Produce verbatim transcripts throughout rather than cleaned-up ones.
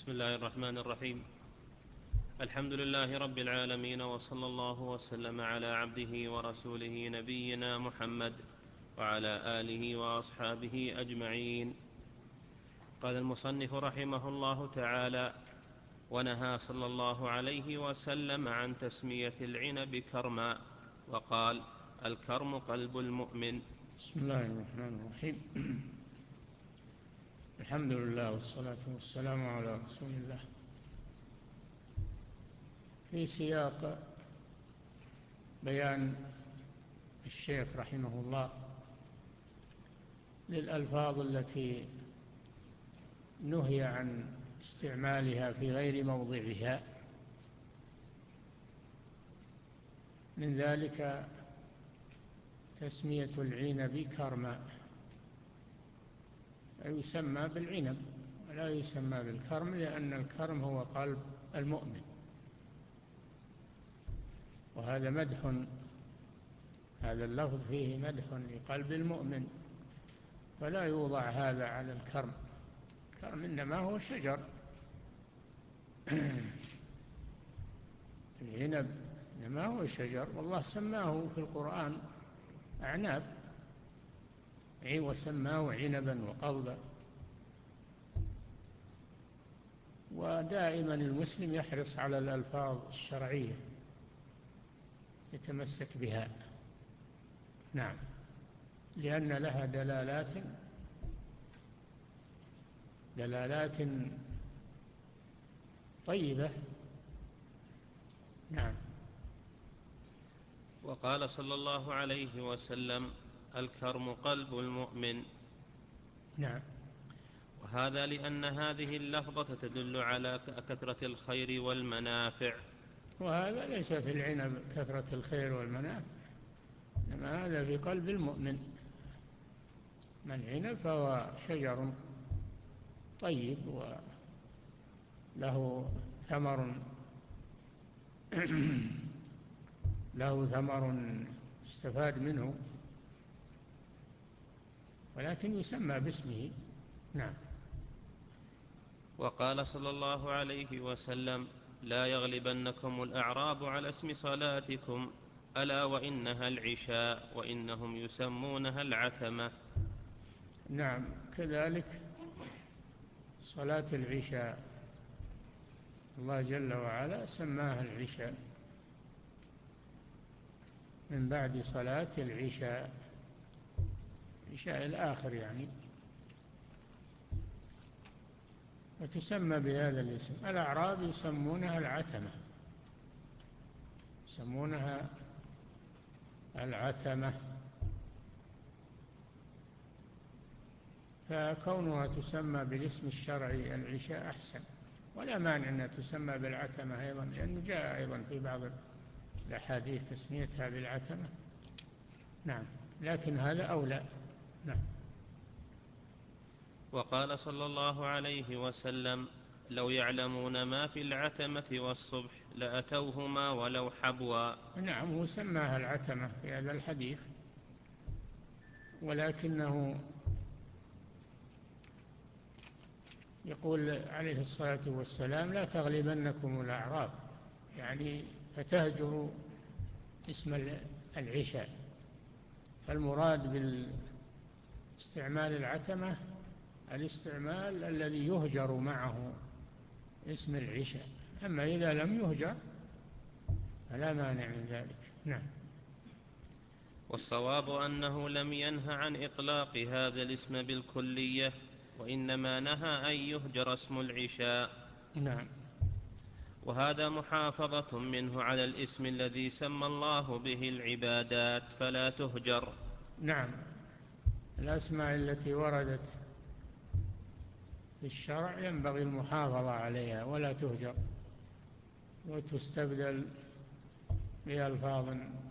بسم الله الرحمن الرحيم. الحمد لله رب العالمين، وصلى الله وسلم على عبده ورسوله نبينا محمد وعلى آله وأصحابه أجمعين. قال المصنف رحمه الله تعالى: ونهى صلى الله عليه وسلم عن تسمية العنب كرما، وقال: الكرم قلب المؤمن. بسم الله الرحمن الرحيم. الحمد لله والصلاة والسلام على رسول الله. في سياق بيان الشيخ رحمه الله للألفاظ التي نهي عن استعمالها في غير موضعها، من ذلك تسمية العنب كرما، يسمى بالعنب ولا يسمى بالكرم، لأن الكرم هو قلب المؤمن، وهذا مدح، هذا اللفظ فيه مدح لقلب المؤمن، فلا يوضع هذا على الكرم. الكرم إنما هو شجر، العنب إنما هو شجر، والله سماه في القرآن أعناب، وسماه عنبا وقضبا. ودائما المسلم يحرص على الألفاظ الشرعية، يتمسك بها، نعم، لأن لها دلالات دلالات طيبة، نعم. وقال صلى الله عليه وسلم: الكرم قلب المؤمن. نعم. وهذا لأن هذه اللفظة تدل على كثرة الخير والمنافع. وهذا ليس في العنب كثرة الخير والمنافع، إنما هذا في قلب المؤمن. من العنب فهو شجر طيب وله ثمر له ثمر استفاد منه، ولكن يسمى باسمه، نعم. وقال صلى الله عليه وسلم: لا يغلبنكم الأعراب على اسم صلاتكم، ألا وإنها العشاء وإنهم يسمونها العتمة. نعم، كذلك صلاة العشاء الله جل وعلا سماها العشاء من بعد صلاة العشاء، العشاء الآخر يعني، وتسمى بهذا الاسم. الأعراب يسمونها العتمة، يسمونها العتمة، فكونها تسمى بالاسم الشرعي العشاء أحسن، ولا مانع أنها تسمى بالعتمة أيضا، لأنه جاء أيضا في بعض الأحاديث تسميتها بالعتمة، نعم، لكن هذا أولى، نعم. وقال صلى الله عليه وسلم: لو يعلمون ما في العتمة والصبح لأتوهما ولو حبوا. نعم، هو سماها العتمة في هذا الحديث، ولكنه يقول عليه الصلاة والسلام: لا تغلبنكم الأعراب، يعني فتهجروا اسم العشاء. فالمراد بالاستعمال العتمة الاستعمال الذي يهجر معه اسم العشاء، أما إذا لم يهجر فلا مانع من ذلك، نعم. والصواب أنه لم ينه عن إطلاق هذا الاسم بالكلية، وإنما نهى أن يهجر اسم العشاء، نعم. وهذا محافظة منه على الاسم الذي سمى الله به العبادات فلا تهجر. نعم، الأسماء التي وردت في الشرع ينبغي المحافظة عليها ولا تهجر، وتستبدل بألفاظ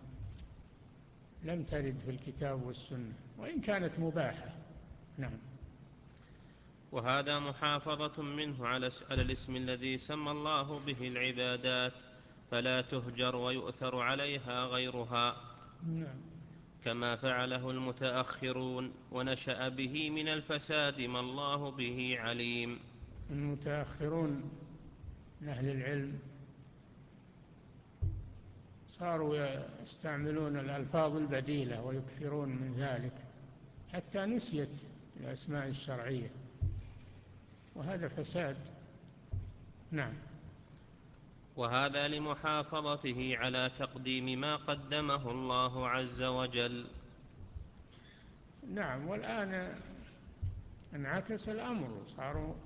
لم ترد في الكتاب والسنة وإن كانت مباحة، نعم. وهذا محافظة منه على الاسم الذي سمى الله به العبادات فلا تهجر ويؤثر عليها غيرها، نعم. كما فعله المتأخرون، ونشأ به من الفساد ما الله به عليم. المتأخرون من أهل العلم صاروا يستعملون الألفاظ البديلة ويكثرون من ذلك حتى نسيت الأسماء الشرعية، وهذا فساد. نعم. وهذا لمحافظته على تقديم ما قدمه الله عز وجل. نعم. والآن انعكس الأمر، صاروا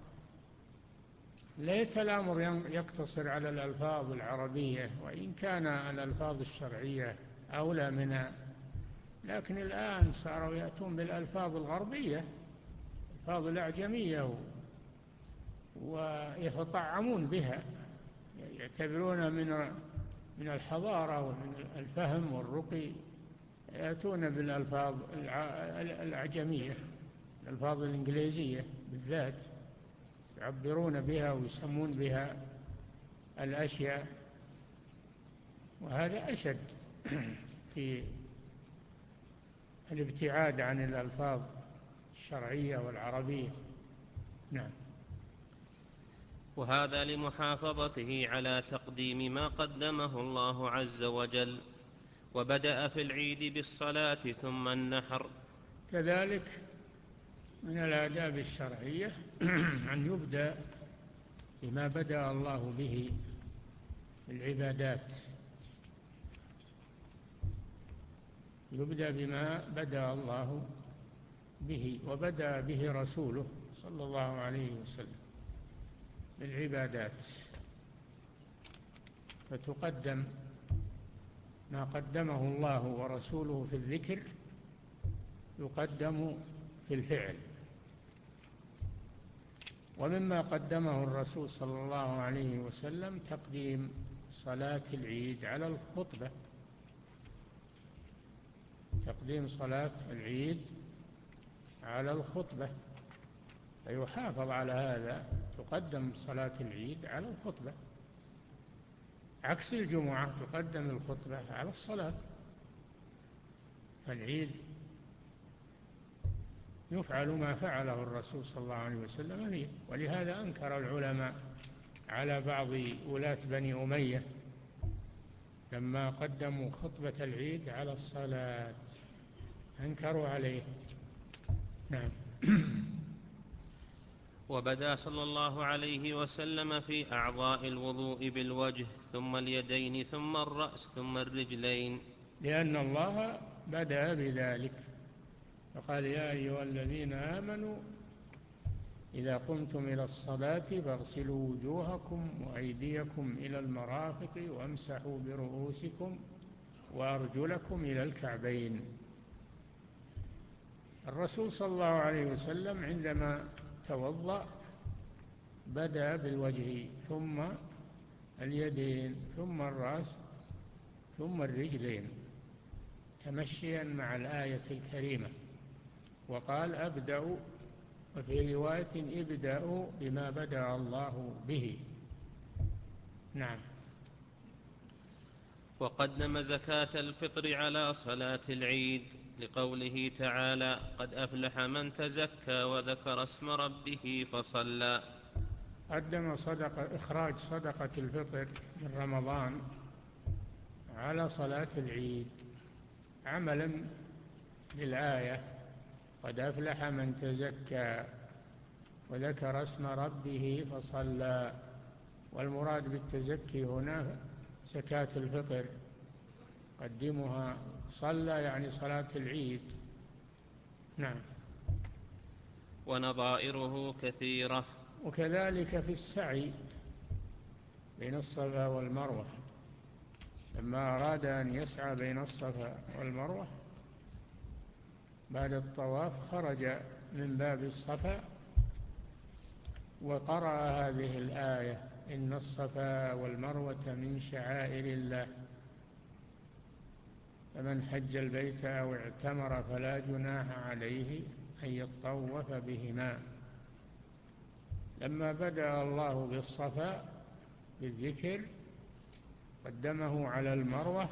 ليت الأمر يقتصر على الألفاظ العربية، وإن كان الألفاظ الشرعية أولى منها، لكن الآن صاروا يأتون بالألفاظ الغربية، الألفاظ الأعجمية، ويتطعمون بها، يعتبرون من من الحضارة ومن الفهم والرقي، يأتون بالألفاظ الأعجمية، الألفاظ الإنجليزية بالذات، يعبرون بها ويسمون بها الأشياء، وهذا أشد في الابتعاد عن الألفاظ الشرعية والعربية. نعم. وهذا لمحافظته على تقديم ما قدمه الله عز وجل. وبدأ في العيد بالصلاة ثم النحر. كذلك من الآداب الشرعية أن يبدأ بما بدأ الله به العبادات، يبدأ بما بدأ الله به وبدأ به رسوله صلى الله عليه وسلم بالعبادات، فتقدم ما قدمه الله ورسوله في الذكر يقدم في الفعل. ومما قدمه الرسول صلى الله عليه وسلم تقديم صلاة العيد على الخطبة، تقديم صلاة العيد على الخطبة، فيحافظ على هذا، تقدم صلاة العيد على الخطبة، عكس الجمعة تقدم الخطبة على الصلاة. فالعيد يفعل ما فعله الرسول صلى الله عليه وسلم فيه، ولهذا أنكر العلماء على بعض ولاة بني أمية لما قدموا خطبة العيد على الصلاة، أنكروا عليه. نعم. وبدأ صلى الله عليه وسلم في أعضاء الوضوء بالوجه ثم اليدين ثم الرأس ثم الرجلين، لأن الله بدأ بذلك، فقال يا أيها الذين آمنوا إذا قمتم إلى الصلاة فاغسلوا وجوهكم وأيديكم إلى المرافق وامسحوا برؤوسكم وأرجلكم إلى الكعبين. الرسول صلى الله عليه وسلم عندما توضأ بدأ بالوجه ثم اليدين ثم الرأس ثم الرجلين، تمشيا مع الآية الكريمة، وقال أبدأ، وفي رواية ابدأوا بما بدأ الله به. نعم. وقدم زكاة الفطر على صلاة العيد لقوله تعالى قد أفلح من تزكى وذكر اسم ربه فصلى. قدم صدقة إخراج صدقة الفطر من رمضان على صلاة العيد عملا بالآية قد أفلح من تزكى وذكر اسم ربه فصلى. والمراد بالتزكي هنا زكاة الفطر، قدمها صلى يعني صلاة العيد. نعم. ونظائره كثيرة. وكذلك في السعي بين الصفا والمروة، لما أراد أن يسعى بين الصفا والمروة بعد الطواف خرج من باب الصفا وقرأ هذه الآية إن الصفا والمروة من شعائر الله فمن حج البيت أو اعتمر فلا جناح عليه أن يطوف بهما. لما بدأ الله بالصفا بالذكر قدمه على المروة،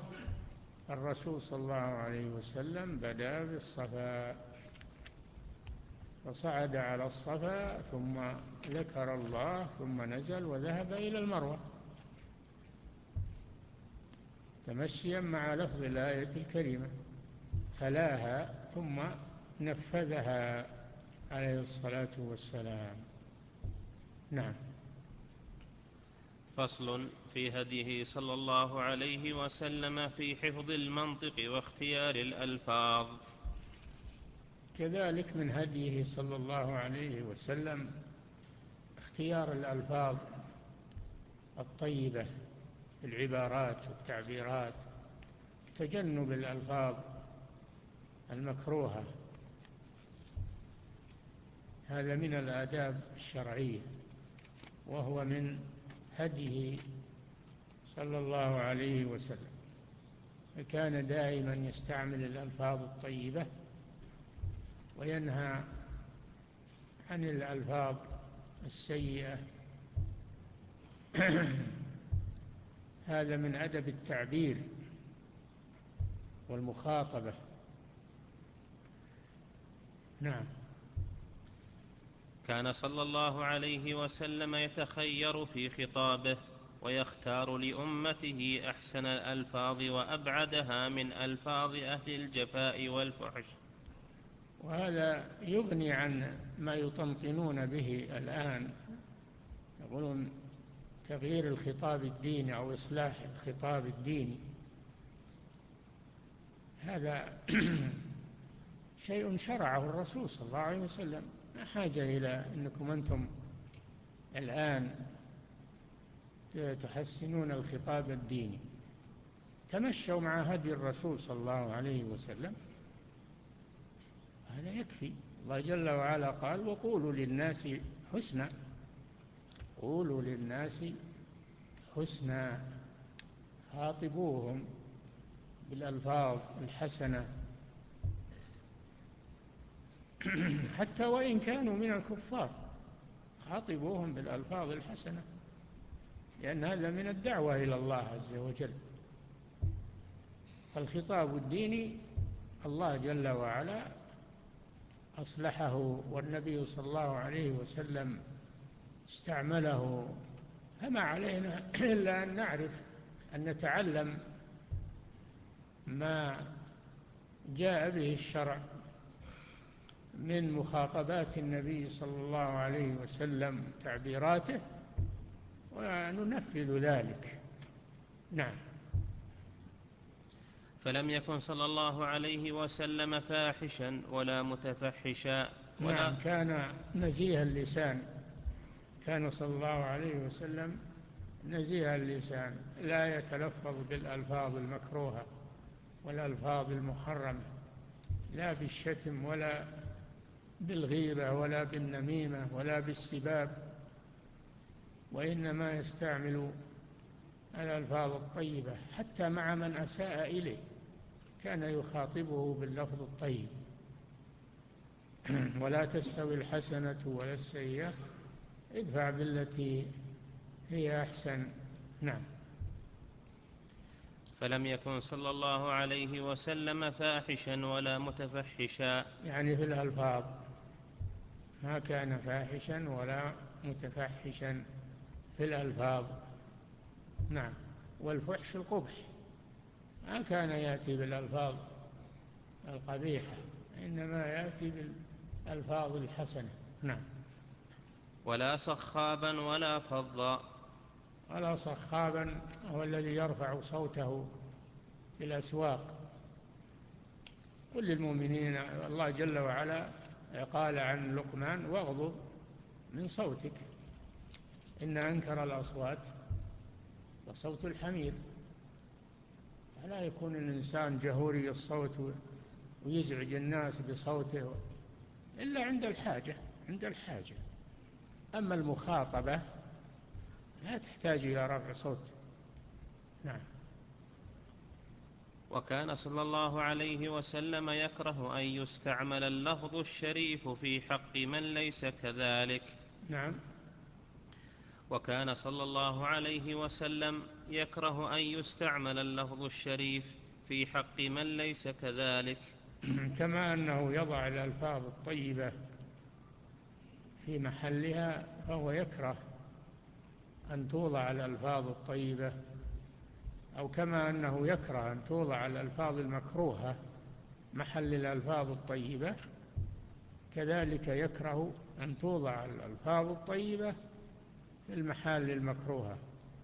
الرسول صلى الله عليه وسلم بدأ بالصفا، فصعد على الصفا ثم ذكر الله ثم نزل وذهب إلى المروة تمشيا مع لفظ الآية الكريمة، تلاها ثم نفذها عليه الصلاة والسلام. نعم. فصل في هديه صلى الله عليه وسلم في حفظ المنطق واختيار الألفاظ. كذلك من هديه صلى الله عليه وسلم اختيار الألفاظ الطيبة في العبارات والتعبيرات، تجنب الألفاظ المكروهة، هذا من الآداب الشرعية، وهو من هديه صلى الله عليه وسلم، فكان دائما يستعمل الألفاظ الطيبة وينهى عن الألفاظ السيئة. هذا من أدب التعبير والمخاطبة. نعم. كان صلى الله عليه وسلم يتخير في خطابه ويختار لأمته أحسن الألفاظ وأبعدها من ألفاظ أهل الجفاء والفحش. وهذا يغني عن ما يطنطنون به الآن، يقولون تغيير الخطاب الديني أو إصلاح الخطاب الديني، هذا شيء شرعه الرسول صلى الله عليه وسلم، لا حاجة إلى أنكم أنتم الآن تحسنون الخطاب الديني. تمشوا مع هدي الرسول صلى الله عليه وسلم، هذا يكفي. الله جل وعلا قال: وقولوا للناس حسنا، قولوا للناس حسنا، خاطبوهم بالألفاظ الحسنة حتى وإن كانوا من الكفار، خاطبوهم بالألفاظ الحسنة، لأن هذا من الدعوة إلى الله عز وجل. فالخطاب الديني الله جل وعلا أصلحه، والنبي صلى الله عليه وسلم استعمله، فما علينا إلا أن نعرف أن نتعلم ما جاء به الشرع من مخاطبات النبي صلى الله عليه وسلم تعبيراته وننفذ ذلك. نعم. فلم يكن صلى الله عليه وسلم فاحشا ولا متفحشا ولا نعم، كان نزيه اللسان، كان صلى الله عليه وسلم نزيه اللسان، لا يتلفظ بالألفاظ المكروهة والألفاظ المحرمة، لا بالشتم ولا بالغيبة ولا بالنميمة ولا بالسباب، وإنما يستعمل الألفاظ الطيبة حتى مع من أساء إليه، كان يخاطبه باللفظ الطيب. ولا تستوي الحسنة ولا السيئة، ادفع بالتي هي أحسن. نعم. فلم يكن صلى الله عليه وسلم فاحشا ولا متفحشا، يعني في الألفاظ ما كان فاحشا ولا متفحشا في الألفاظ. نعم. والفحش القبح، ما كان يأتي بالألفاظ القبيحة، إنما يأتي بالألفاظ الحسنة. نعم. ولا صخابا ولا فظا. ولا صخابا هو الذي يرفع صوته في الأسواق. قل للمؤمنين، الله جل وعلا قال عن لقمان: واغضض من صوتك، إن أنكر الأصوات وصوت الحمير. فلا يكون الإنسان جهوري الصوت ويزعج الناس بصوته إلا عند الحاجة، عند الحاجة. أما المخاطبة لا تحتاج إلى رفع صوت. نعم. وكان صلى الله عليه وسلم يكره أن يستعمل اللفظ الشريف في حق من ليس كذلك. نعم. وكان صلى الله عليه وسلم يكره أن يستعمل اللفظ الشريف في حق من ليس كذلك، كما أنه يضع الألفاظ الطيبة في محلها فهو يكره أن توضع الألفاظ الطيبة، أو كما أنه يكره أن توضع الألفاظ المكروهة محل الألفاظ الطيبة، كذلك يكره أن توضع الألفاظ الطيبة في المحال المكروهة.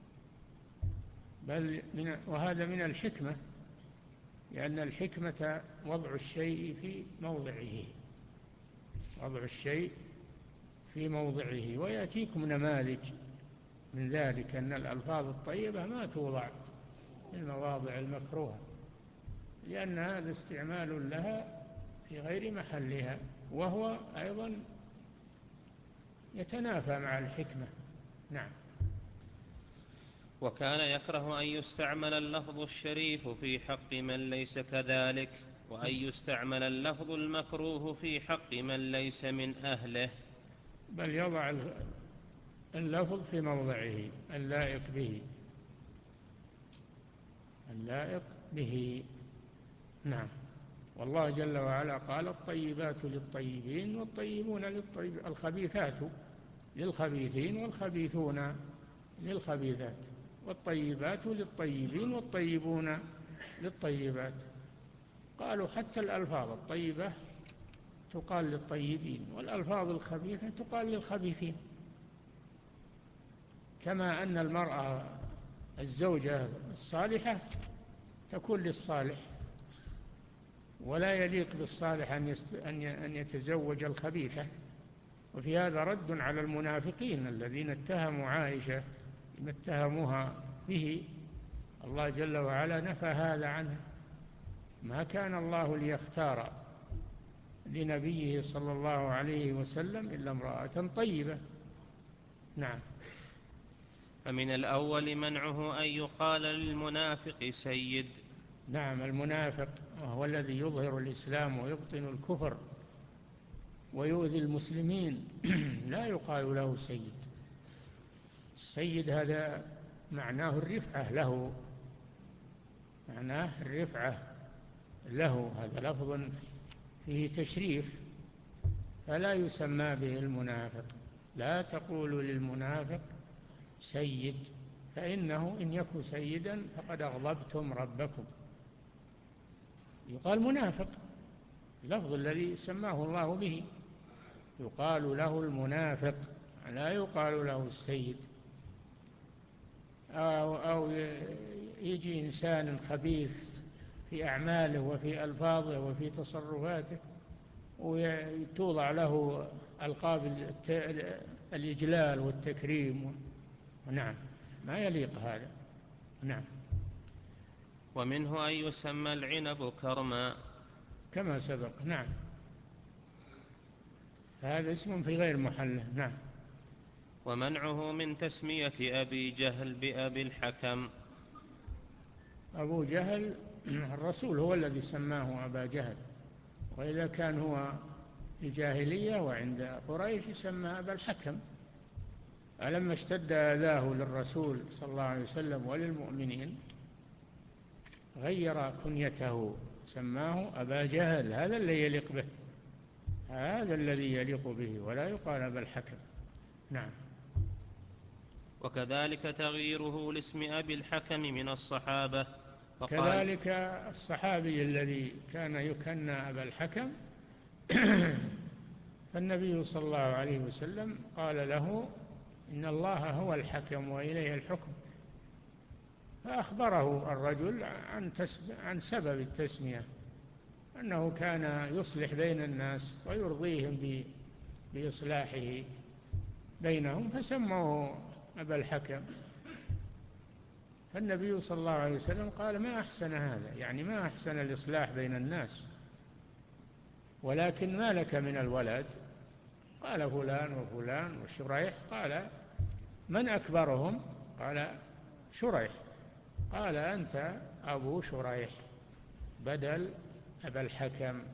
بل من وهذا من الحكمة، لأن الحكمة وضع الشيء في موضعه، وضع الشيء في موضعه. ويأتيكم نماذج من ذلك، أن الألفاظ الطيبة ما توضع في المواضع المكروهة، لأن هذا استعمال لها في غير محلها، وهو أيضا يتنافى مع الحكمة. نعم. وكان يكره أن يستعمل اللفظ الشريف في حق من ليس كذلك، وأن يستعمل اللفظ المكروه في حق من ليس من أهله، بل يضع اللفظ في موضعه اللائق به، اللائق به. نعم. والله جل وعلا قال: الطيبات للطيبين والطيبون للطيبين، الخبيثات للخبيثين والخبيثون للخبيثات، والطيبات للطيبين والطيبون للطيبات. قالوا حتى الألفاظ الطيبة تقال للطيبين، والألفاظ الخبيثة تقال للخبيثين، كما أن المرأة الزوجة الصالحة تكون للصالح، ولا يليق بالصالح أن يتزوج الخبيثة. وفي هذا رد على المنافقين الذين اتهموا عائشة بما اتهموها به. الله جل وعلا نفى هذا عنه، ما كان الله ليختار لنبيه صلى الله عليه وسلم إلا امرأة طيبة. نعم. فمن الأول منعه أن يقال للمنافق سيد. نعم، المنافق هو الذي يظهر الإسلام ويبطن الكفر ويؤذي المسلمين لا يقال له سيد. السيد هذا معناه الرفعة له، معناه الرفعة له، هذا لفظ فيه تشريف، فلا يسمى به المنافق. لا تقولوا للمنافق سيد، فإنه إن يكن سيدا فقد أغضبتم ربكم. يقال منافق، اللفظ الذي سماه الله به، يقال له المنافق، لا يقال له السيد. أو, أو يجي إنسان خبيث في أعماله وفي ألفاظه وفي تصرفاته وتوضع له ألقاب الإجلال والتكريم. نعم، ما يليق هذا. نعم. ومنه أن يسمى العنب كرما كما سبق. نعم، هذا اسم في غير محله. نعم. ومنعه من تسمية أبي جهل بأبي الحكم. أبو جهل الرسول هو الذي سماه أبا جهل، وإذا كان هو في الجاهلية وعند قريش يسمى أبا الحكم. ألما اشتد أذاه للرسول صلى الله عليه وسلم وللمؤمنين غير كنيته، سماه أبا جهل. هذا الذي يليق به، هذا الذي يليق به، ولا يقال أبا الحكم. نعم. وكذلك تغييره لاسم أبي الحكم من الصحابة. كذلك الصحابي الذي كان يكنى أبا الحكم فالنبي صلى الله عليه وسلم قال له: إن الله هو الحكم وإليه الحكم. فأخبره الرجل عن, عن سبب التسمية، أنه كان يصلح بين الناس ويرضيهم بإصلاحه بينهم، فسموه أبا الحكم. فالنبي صلى الله عليه وسلم قال: ما أحسن هذا، يعني ما أحسن الإصلاح بين الناس، ولكن ما لك من الولد؟ قال: فلان وفلان وشريح. قال: من أكبرهم؟ قال: شريح. قال: أنت أبو شريح بدل أبا الحكم.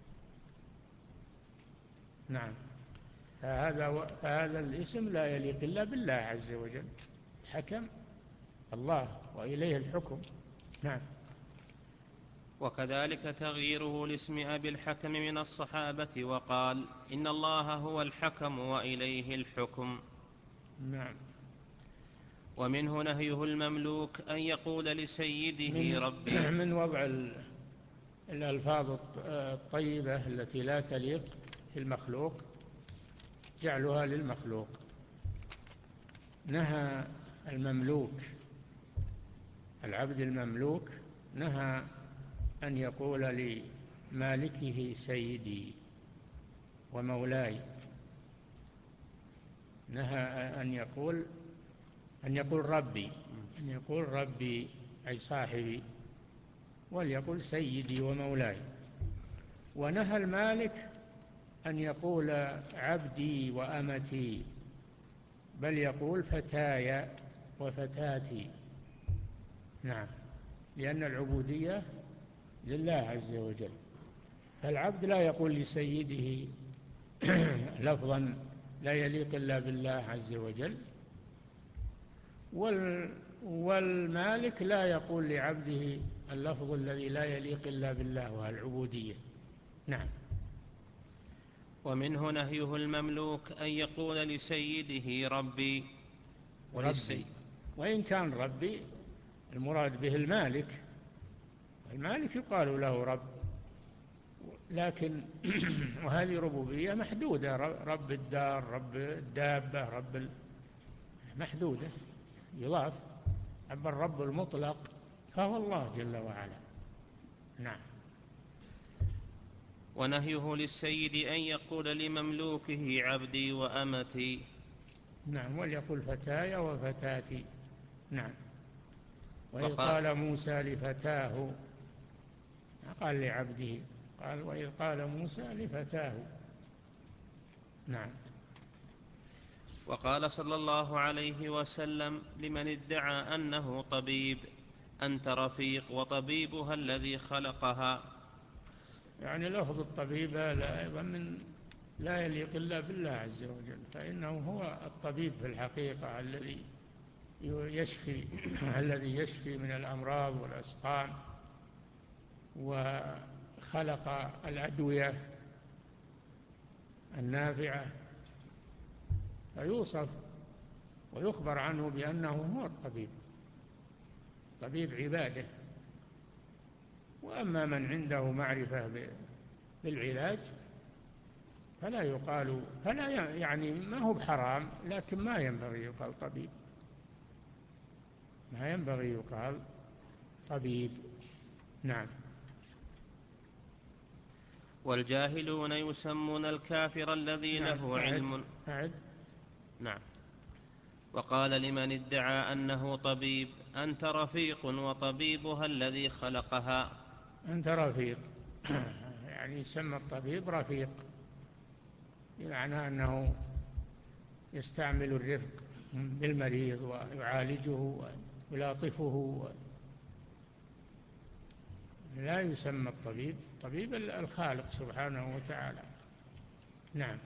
نعم. فهذا, فهذا الاسم لا يليق إلا بالله عز وجل، حكم الله وإليه الحكم. نعم. وكذلك تغييره لاسم أبي الحكم من الصحابة وقال إن الله هو الحكم وإليه الحكم. نعم. ومنه نهيه المملوك أن يقول لسيده من ربي. من وضع الألفاظ الطيبة التي لا تليق في المخلوق جعلها للمخلوق. نهى المملوك العبد المملوك نهى أن يقول لمالكه سيدي ومولاي، نهى أن يقول أن يقول ربي أن يقول ربي أي صاحبي، وليقول سيدي ومولاي. ونهى المالك أن يقول عبدي وأمتي، بل يقول فتاي وفتاتي. نعم، لأن العبودية لله عز وجل، فالعبد لا يقول لسيده لفظا لا يليق إلا بالله عز وجل، والمالك لا يقول لعبده اللفظ الذي لا يليق إلا بالله والعبودية. نعم. ومنه نهيه المملوك أن يقول لسيده ربي ربي، وإن كان ربي المراد به المالك، المالك يقال له رب، لكن وهذه ربوبية محدودة، رب الدار، رب الدابة، رب محدودة يضاف. أما الرب المطلق فهو الله جل وعلا. نعم. ونهيه للسيد أن يقول لمملوكه عبدي وأمتي. نعم، وليقول فتاي وفتاتي. نعم. وإذ وقال, قال موسى لفتاه، قال لعبده، قال وإذ قال موسى لفتاه. نعم. وقال صلى الله عليه وسلم لمن ادعى أنه طبيب أنت رفيق وطبيبها الذي خلقها. يعني لفظ الطبيب لا أيضا من لا يليق إلا بالله عز وجل، فإنه هو الطبيب في الحقيقة الذي يشفي الذي يشفي من الأمراض والأسقام، وخلق الأدوية النافعة، فيوصف ويخبر عنه بأنه هو الطبيب، طبيب عباده. وأما من عنده معرفة بالعلاج فلا يقال، فلا يعني ما هو بحرام، لكن ما ينبغي يقال طبيب، ما ينبغي يقال طبيب. نعم. والجاهلون يسمون الكافر الذي نعم. له علم. أعد. نعم. وقال لمن ادعى أنه طبيب أنت رفيق وطبيبها الذي خلقها. أنت رفيق، يعني يسمى الطبيب رفيق، بمعنى أنه يستعمل الرفق بالمريض ويعالجه ويلاطفه. لا يسمى الطبيب طبيب الخالق سبحانه وتعالى. نعم.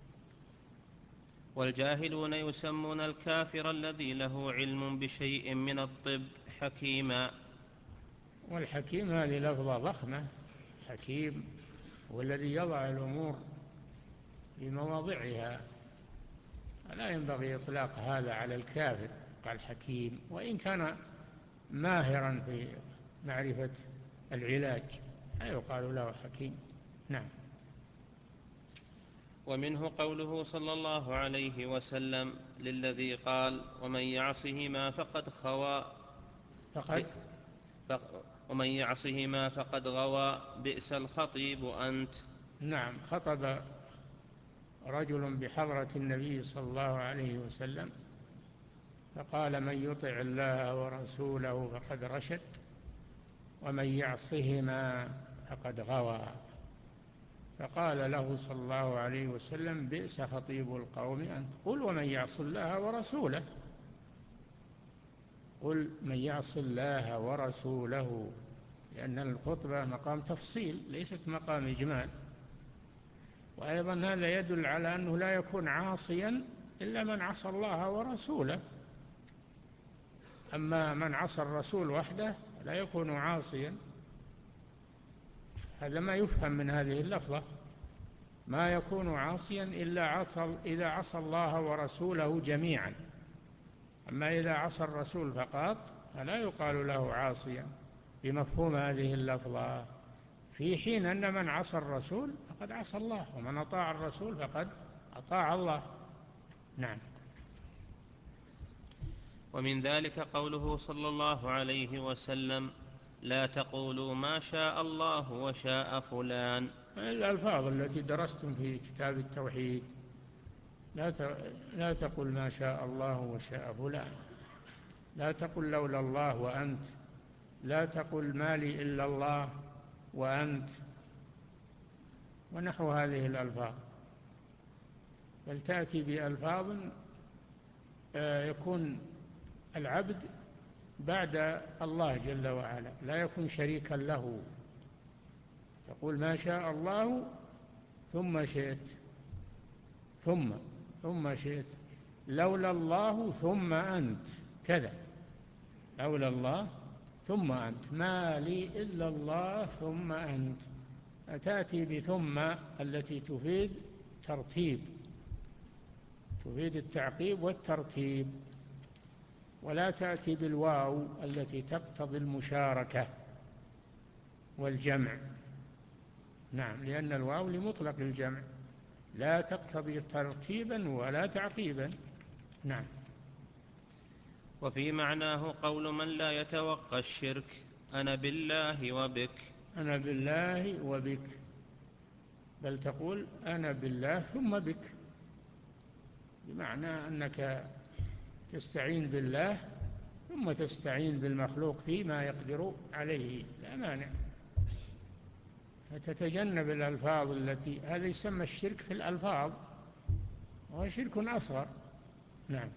والجاهلون يسمون الكافر الذي له علم بشيء من الطب حكيما. والحكيم هذه لفظة ضخمة، حكيم هو الذي يضع الأمور في مواضعها، لا ينبغي إطلاق هذا على الكافر، قال حكيم وإن كان ماهرا في معرفة العلاج لا يقال له حكيم. نعم. ومنه قوله صلى الله عليه وسلم للذي قال ومن يعصهما فقد خوى فقد ومن يعصهما فقد غوى بئس الخطيب أنت. نعم. خطب رجل بحضرة النبي صلى الله عليه وسلم فقال من يطع الله ورسوله فقد رشد ومن يعصهما فقد غوى. فقال له صلى الله عليه وسلم بئس خطيب القوم أنت، قل ومن يعص الله ورسوله، قل من يعص الله ورسوله، لأن الخطبة مقام تفصيل ليست مقام إجمال. وأيضا هذا يدل على أنه لا يكون عاصيا إلا من عصى الله ورسوله، أما من عصى الرسول وحده لا يكون عاصيا. هذا ما يفهم من هذه اللفظة. ما يكون عاصيا إلا عصى إذا عصى الله ورسوله جميعا، أما إذا عصى الرسول فقط فلا يقال له عاصيا بمفهوم هذه اللفظة، في حين أن من عصى الرسول فقد عصى الله، ومن أطاع الرسول فقد أطاع الله. نعم. ومن ذلك قوله صلى الله عليه وسلم: لا تقولوا ما شاء الله وشاء فلان. الألفاظ التي درستم في كتاب التوحيد: لا لا تقل ما شاء الله وشاء فلان، لا تقل لولا الله وأنت، لا تقل ما لي إلا الله وأنت، ونحو هذه الألفاظ، بل تأتي بألفاظ يكون العبد بعد الله جل وعلا، لا يكون شريكا له. تقول ما شاء الله ثم شئت، ثم ثم شئت، لولا الله ثم أنت، كذا، لولا الله ثم أنت، ما لي إلا الله ثم أنت. تأتي بثم التي تفيد ترتيب، تفيد التعقيب والترتيب، ولا تأتي بالواو التي تقتضي المشاركة والجمع. نعم، لأن الواو لمطلق الجمع لا تقتضي ترتيبا ولا تعقيبا. نعم. وفي معناه قول من لا يتوقى الشرك: أنا بالله وبك. أنا بالله وبك، بل تقول أنا بالله ثم بك، بمعنى أنك تستعين بالله ثم تستعين بالمخلوق فيما يقدر عليه، لا مانع، فتتجنب الألفاظ التي هذا يسمى الشرك في الألفاظ، وهو شرك أصغر. نعم.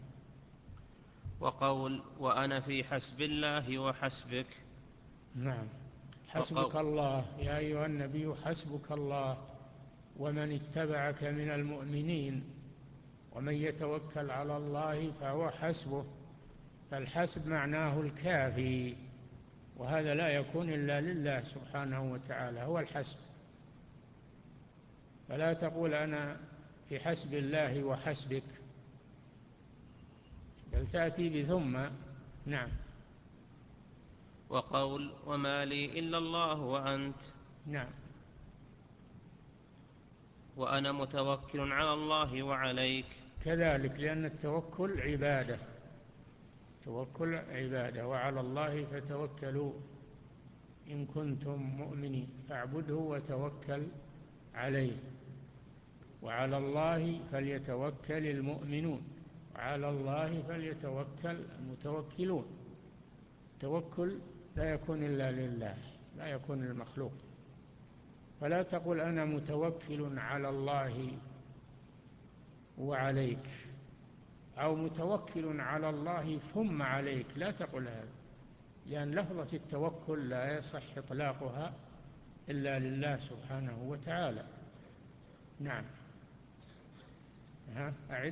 وقول وأنا في حسب الله وحسبك. نعم، حسبك الله يا أيها النبي، حسبك الله ومن اتبعك من المؤمنين، ومن يتوكل على الله فهو حسبه، فالحسب معناه الكافي، وهذا لا يكون إلا لله سبحانه وتعالى، هو الحسب. فلا تقول أنا في حسب الله وحسبك، بل تأتي بثم. نعم. وقول وما لي إلا الله وأنت. نعم. وأنا متوكل على الله وعليك. كذلك، لأن التوكل عبادة، توكل عبادة، وعلى الله فتوكلوا إن كنتم مؤمنين، فاعبده وتوكل عليه، وعلى الله فليتوكل المؤمنون، وعلى الله فليتوكل المتوكلون. التوكل لا يكون إلا لله، لا يكون للمخلوق. فلا تقل أنا متوكل على الله وعليك، أو متوكل على الله ثم عليك، لا تقل هذا، لأن لفظة التوكل لا يصح إطلاقها إلا لله سبحانه وتعالى. نعم. ها أعد.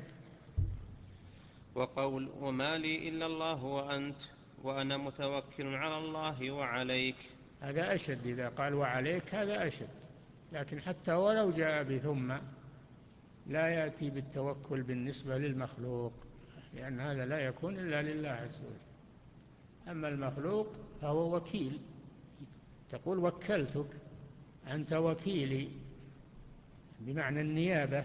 وقول وما لي إلا الله وأنت، وأنا متوكل على الله وعليك. هذا أشد، إذا قال وعليك هذا أشد، لكن حتى ولو جاء بثم لا يأتي بالتوكل بالنسبة للمخلوق، لأن هذا لا يكون إلا لله عز وجل. أما المخلوق فهو وكيل، تقول وكلتك، أنت وكيلي، بمعنى النيابة.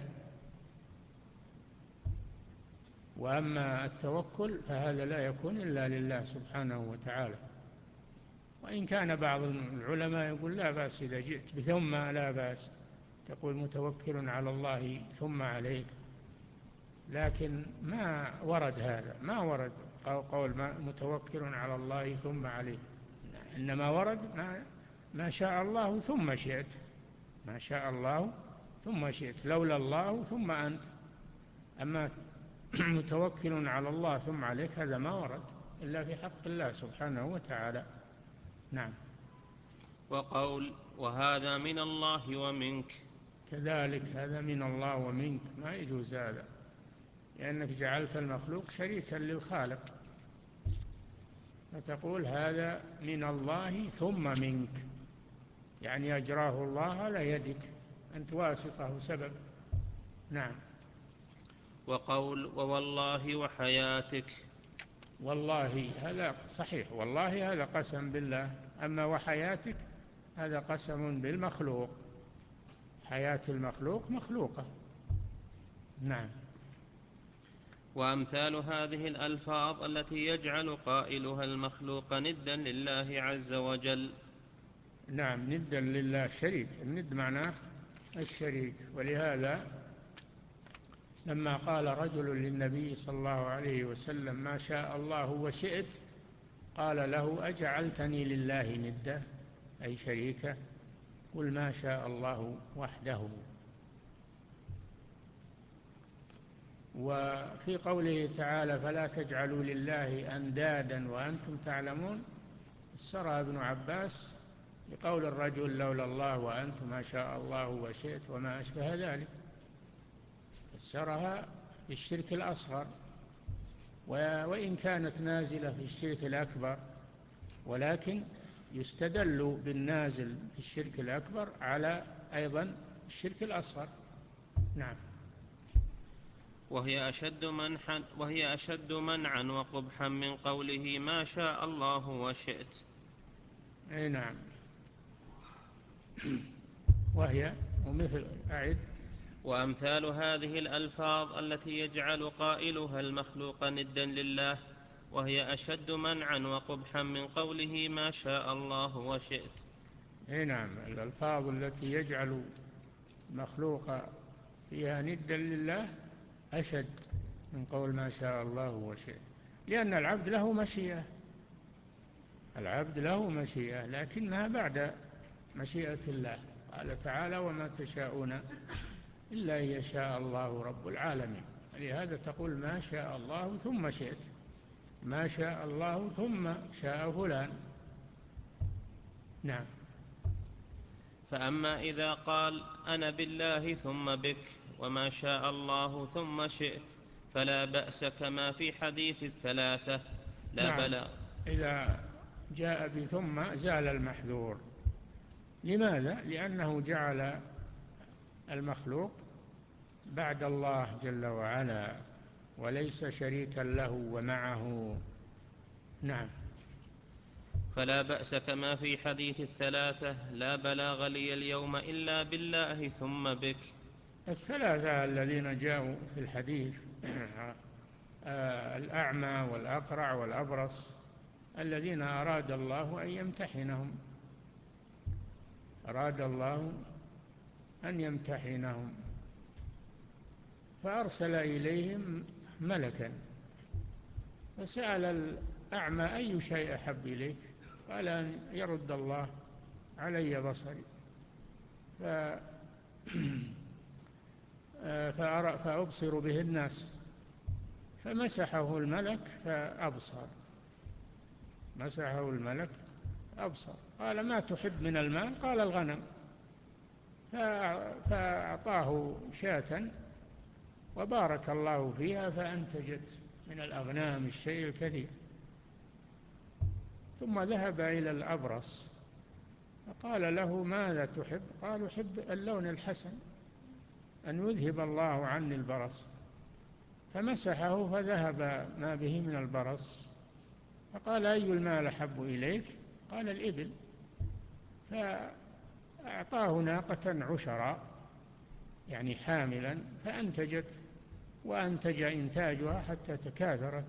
وأما التوكل فهذا لا يكون إلا لله سبحانه وتعالى. وإن كان بعض العلماء يقول لا بأس إذا جئت بثم، لا بأس تقول متوكل على الله ثم عليك، لكن ما ورد هذا، ما ورد قول ما متوكل على الله ثم عليه، إنما ورد ما, ما شاء الله ثم شئت، ما شاء الله ثم شئت، لولا الله ثم أنت. أما متوكل على الله ثم عليك هذا ما ورد إلا في حق الله سبحانه وتعالى. نعم. وقول وهذا من الله ومنك. كذلك، هذا من الله ومنك، ما يجوز هذا، لأنك جعلت المخلوق شريكا للخالق، فتقول هذا من الله ثم منك، يعني أجراه الله على يدك، أنت واسطة وسبب. نعم. وقول ووالله وحياتك. والله هذا صحيح، والله هذا قسم بالله، أما وحياتك هذا قسم بالمخلوق، حياة المخلوق مخلوقة. نعم. وأمثال هذه الألفاظ التي يجعل قائلها المخلوق ندا لله عز وجل. نعم، ندا لله، شريك. الند معناه الشريك. ولهذا لما قال رجل للنبي صلى الله عليه وسلم ما شاء الله وشئت، قال له أجعلتني لله ندا أي شريكا؟ قل ما شاء الله وحده. وفي قوله تعالى فلا تجعلوا لله أندادا وأنتم تعلمون، فسرها ابن عباس بقول الرجل لولا الله وأنتم ما شاء الله وشئت وما أشبه ذلك، فسرها بالشرك الأصغر، وإن كانت نازلة في الشرك الأكبر، ولكن يستدل بالنازل في الشرك الأكبر على أيضا الشرك الأصغر. نعم. وهي أشد منحا وهي أشد منعا وقبحا من قوله ما شاء الله وشئت. أي نعم. وهي ومثل أعد. وأمثال هذه الألفاظ التي يجعل قائلها المخلوق ندا لله وهي أشد منعا وقبحا من قوله ما شاء الله وشئت. أي نعم، الألفاظ التي يجعل مخلوق فيها ندا لله أشد من قول ما شاء الله وشئت، لأن العبد له مشيئة، العبد له مشيئة لكنها بعد مشيئة الله. قال تعالى وما تشاءون إلا أن يشاء الله رب العالمين. لهذا تقول ما شاء الله ثم شئت، ما شاء الله ثم شاء فلان. نعم. فأما إذا قال أنا بالله ثم بك وما شاء الله ثم شئت فلا بأس كما في حديث الثلاثة. لا نعم. بلى. إذا جاء بثم زال المحذور. لماذا؟ لأنه جعل المخلوق بعد الله جل وعلا وليس شريكا له ومعه. نعم. فلا بأس كما في حديث الثلاثة لا بلاغ لي اليوم إلا بالله ثم بك. الثلاثة الذين جاءوا في الحديث الأعمى والأقرع والأبرص الذين أراد الله أن يمتحنهم، أراد الله أن يمتحنهم فأرسل إليهم ملكا فسأل الأعمى أي شيء أحب إليك؟ قال أن يرد الله علي بصري فأبصر به الناس، فمسحه الملك فأبصر، مسحه الملك أبصر. قال ما تحب من المال؟ قال الغنم، فأعطاه شاة وبارك الله فيها فأنتجت من الأغنام الشيء الكثير. ثم ذهب إلى الأبرص فقال له ماذا تحب؟ قال أحب اللون الحسن، أن يذهب الله عني البرص، فمسحه فذهب ما به من البرص. فقال أي المال أحب إليك؟ قال الإبل، فأعطاه ناقة عشرا يعني حاملا فأنتجت، وأنتج إنتاجها حتى تكاثرت،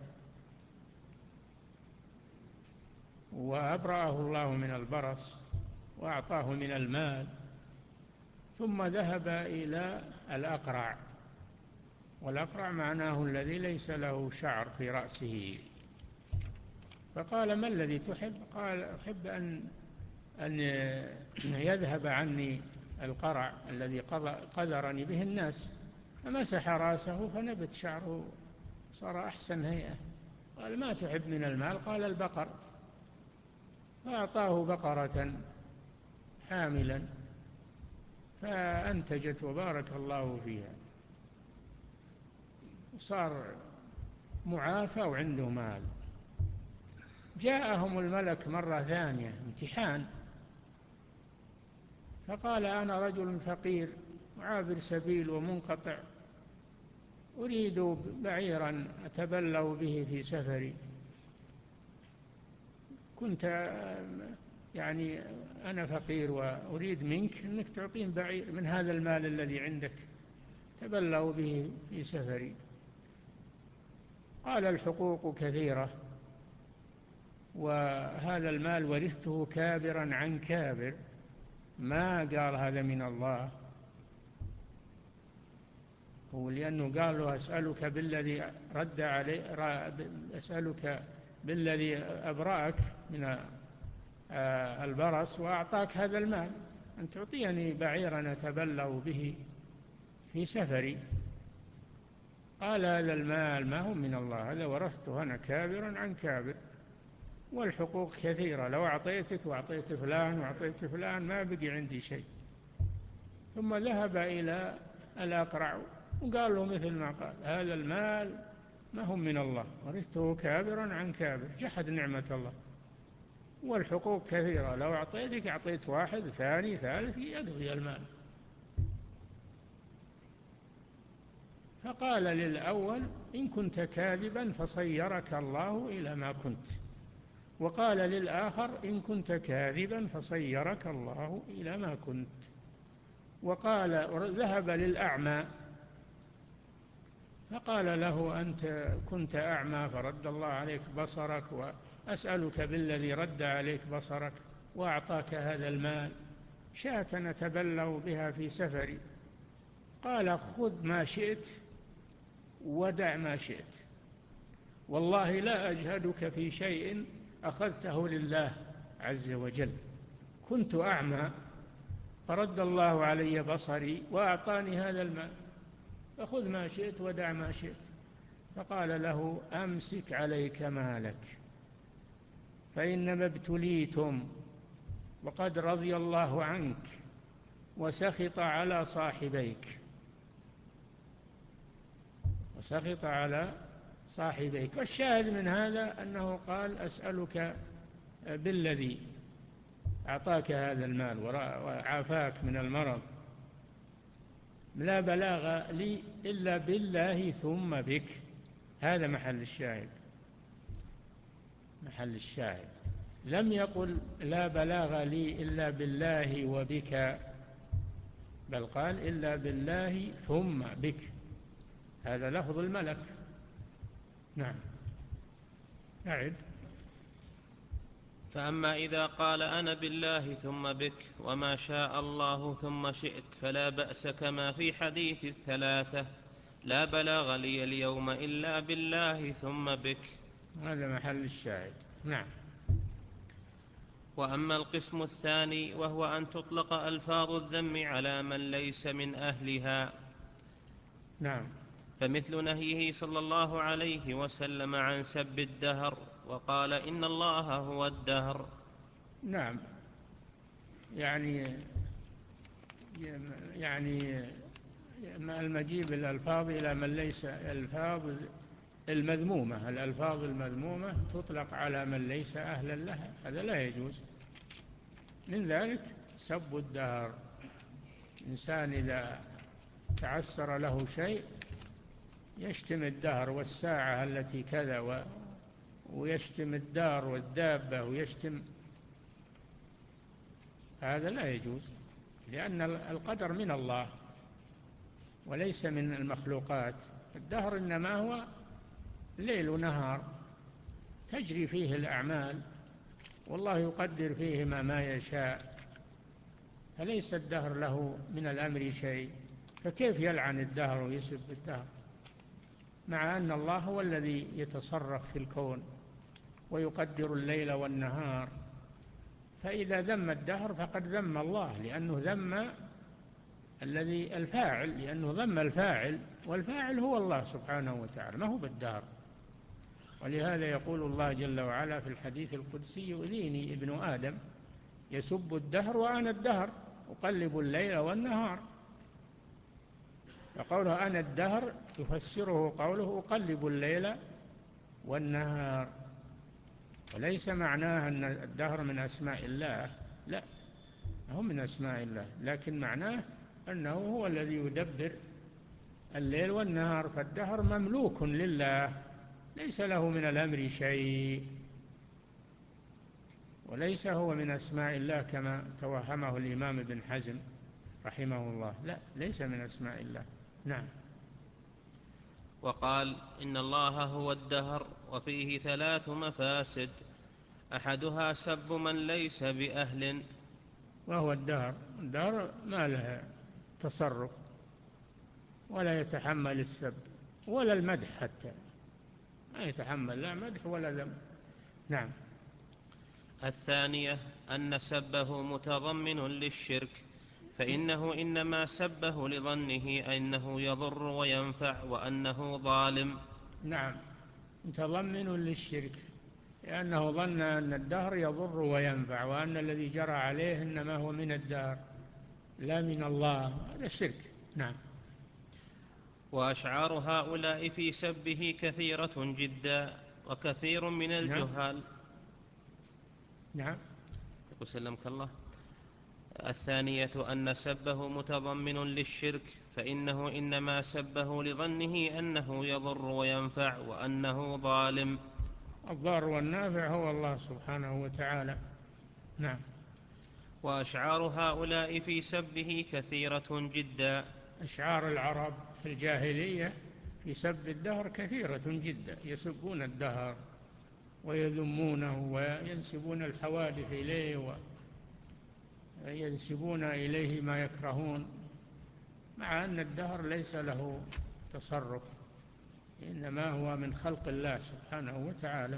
وأبرأه الله من البرص وأعطاه من المال. ثم ذهب إلى الأقرع، والأقرع معناه الذي ليس له شعر في رأسه، فقال ما الذي تحب؟ قال أحب أن أن يذهب عني القرع الذي قذرني به الناس. فمسح رأسه فنبت شعره صار أحسن هيئة. قال ما تحب من المال؟ قال البقر، فأعطاه بقرة حاملا فأنتجت وبارك الله فيها، صار معافى وعنده مال. جاءهم الملك مرة ثانية امتحان، فقال أنا رجل فقير وعابر سبيل ومنقطع، أريد بعيرا أتبلغ به في سفري، كنت يعني أنا فقير وأريد منك أنك تعطين بعير من هذا المال الذي عندك تبلغ به في سفري. قال الحقوق كثيرة، وهذا المال ورثته كابرا عن كابر، ما قال هذا من الله، هو لأنه قال له أسألك بالذي رد علي أسألك بالذي أبرأك من البرص وأعطاك هذا المال، أن تعطيني بعيرا أتبلغ به في سفري. قال هذا المال ما هو من الله، هذا ورثته أنا كابرا عن كابر، والحقوق كثيرة، لو أعطيتك وأعطيت فلان وأعطيت فلان ما بقي عندي شيء. ثم ذهب إلى الأقرع وقال له مثل ما قال، هذا المال ما هو من الله، ورثته كابرا عن كابر، جحد نعمة الله، والحقوق كثيرة، لو أعطيتك أعطيت واحد ثاني ثالث يقضي المال. فقال للأول إن كنت كاذبا فصيرك الله إلى ما كنت، وقال للآخر إن كنت كاذبا فصيرك الله إلى ما كنت، وقال ذهب للأعمى فقال له أنت كنت أعمى فرد الله عليك بصرك، وأسألك بالذي رد عليك بصرك وأعطاك هذا المال شاة نتبلغ بها في سفري. قال خذ ما شئت ودع ما شئت، والله لا أجهدك في شيء أخذته لله عز وجل، كنت أعمى فرد الله علي بصري وأعطاني هذا المال، فخذ ما شئت ودع ما شئت. فقال له أمسك عليك مالك فإنما ابتليتم وقد رضي الله عنك وسخط على صاحبيك، وسخط على صاحبيك. والشاهد من هذا أنه قال أسألك بالذي أعطاك هذا المال وعافاك من المرض، لا بلاغ لي إلا بالله ثم بك، هذا محل الشاهد، محل الشاهد. لم يقل لا بلاغ لي إلا بالله وبك، بل قال إلا بالله ثم بك، هذا لفظ الملك. نعم أعد. فأما إذا قال أنا بالله ثم بك وما شاء الله ثم شئت فلا بأس، كما في حديث الثلاثة لا بلاغ لي اليوم إلا بالله ثم بك، هذا محل الشاهد. نعم. وأما القسم الثاني وهو أن تطلق ألفاظ الذم على من ليس من أهلها، نعم، فمثل نهيه صلى الله عليه وسلم عن سب الدهر وقال إن الله هو الدهر. نعم، يعني يعني المجيب الألفاظ إلى من ليس، الألفاظ المذمومة الألفاظ المذمومة تطلق على من ليس أهلا لها، هذا لا يجوز. من ذلك سب الدهر، الإنسان إذا تعسر له شيء يشتم الدهر والساعة التي كذا، ويشتم الدار والدابة ويشتم، هذا لا يجوز، لأن القدر من الله وليس من المخلوقات. الدهر إنما هو ليل ونهار تجري فيه الأعمال، والله يقدر فيهما ما يشاء، فليس الدهر له من الأمر شيء، فكيف يلعن الدهر ويسب الدهر مع أن الله هو الذي يتصرف في الكون ويقدر الليل والنهار؟ فإذا ذم الدهر فقد ذم الله، لأنه ذم الذي الفاعل، لأنه ذم الفاعل، والفاعل هو الله سبحانه وتعالى ما هو بالدهر. ولهذا يقول الله جل وعلا في الحديث القدسي يؤذيني ابن آدم يسب الدهر وأنا الدهر أقلب الليل والنهار، فقوله أنا الدهر يفسره قوله أقلب الليل والنهار، وليس معناه أن الدهر من أسماء الله، لا، هو من أسماء الله، لكن معناه أنه هو الذي يدبر الليل والنهار، فالدهر مملوك لله، ليس له من الأمر شيء، وليس هو من أسماء الله كما توهمه الإمام ابن حزم رحمه الله، لا، ليس من أسماء الله. نعم. وقال إن الله هو الدهر، وفيه ثلاث مفاسد: أحدها سب من ليس بأهل. وهو الدهر، الدهر ما له تصرف ولا يتحمل السب ولا المدح، حتى ما يتحمل لا مدح ولا ذم. نعم. الثانية أن سبه متضمن للشرك، فإنه إنما سبه لظنه أنه يضر وينفع وأنه ظالم. نعم، متضمن للشرك، لأنه ظن أن الدهر يضر وينفع، وأن الذي جرى عليه إنما هو من الدهر لا من الله، هذا شرك. نعم. وأشعار هؤلاء في سبه كثيرة جدا، وكثير من الجهال. نعم. وسلمك الله. الثانية أن سبه متضمن للشرك، فإنه إنما سبه لظنه أنه يضر وينفع وأنه ظالم. الضار والنافع هو الله سبحانه وتعالى. نعم. وأشعار هؤلاء في سبه كثيرة جدا. أشعار العرب في الجاهلية في سب الدهر كثيرة جدا، يسبون الدهر ويذمونه وينسبون الحوادث إليه وينسبون إليه ما يكرهون، مع أن الدهر ليس له تصرف، إنما هو من خلق الله سبحانه وتعالى.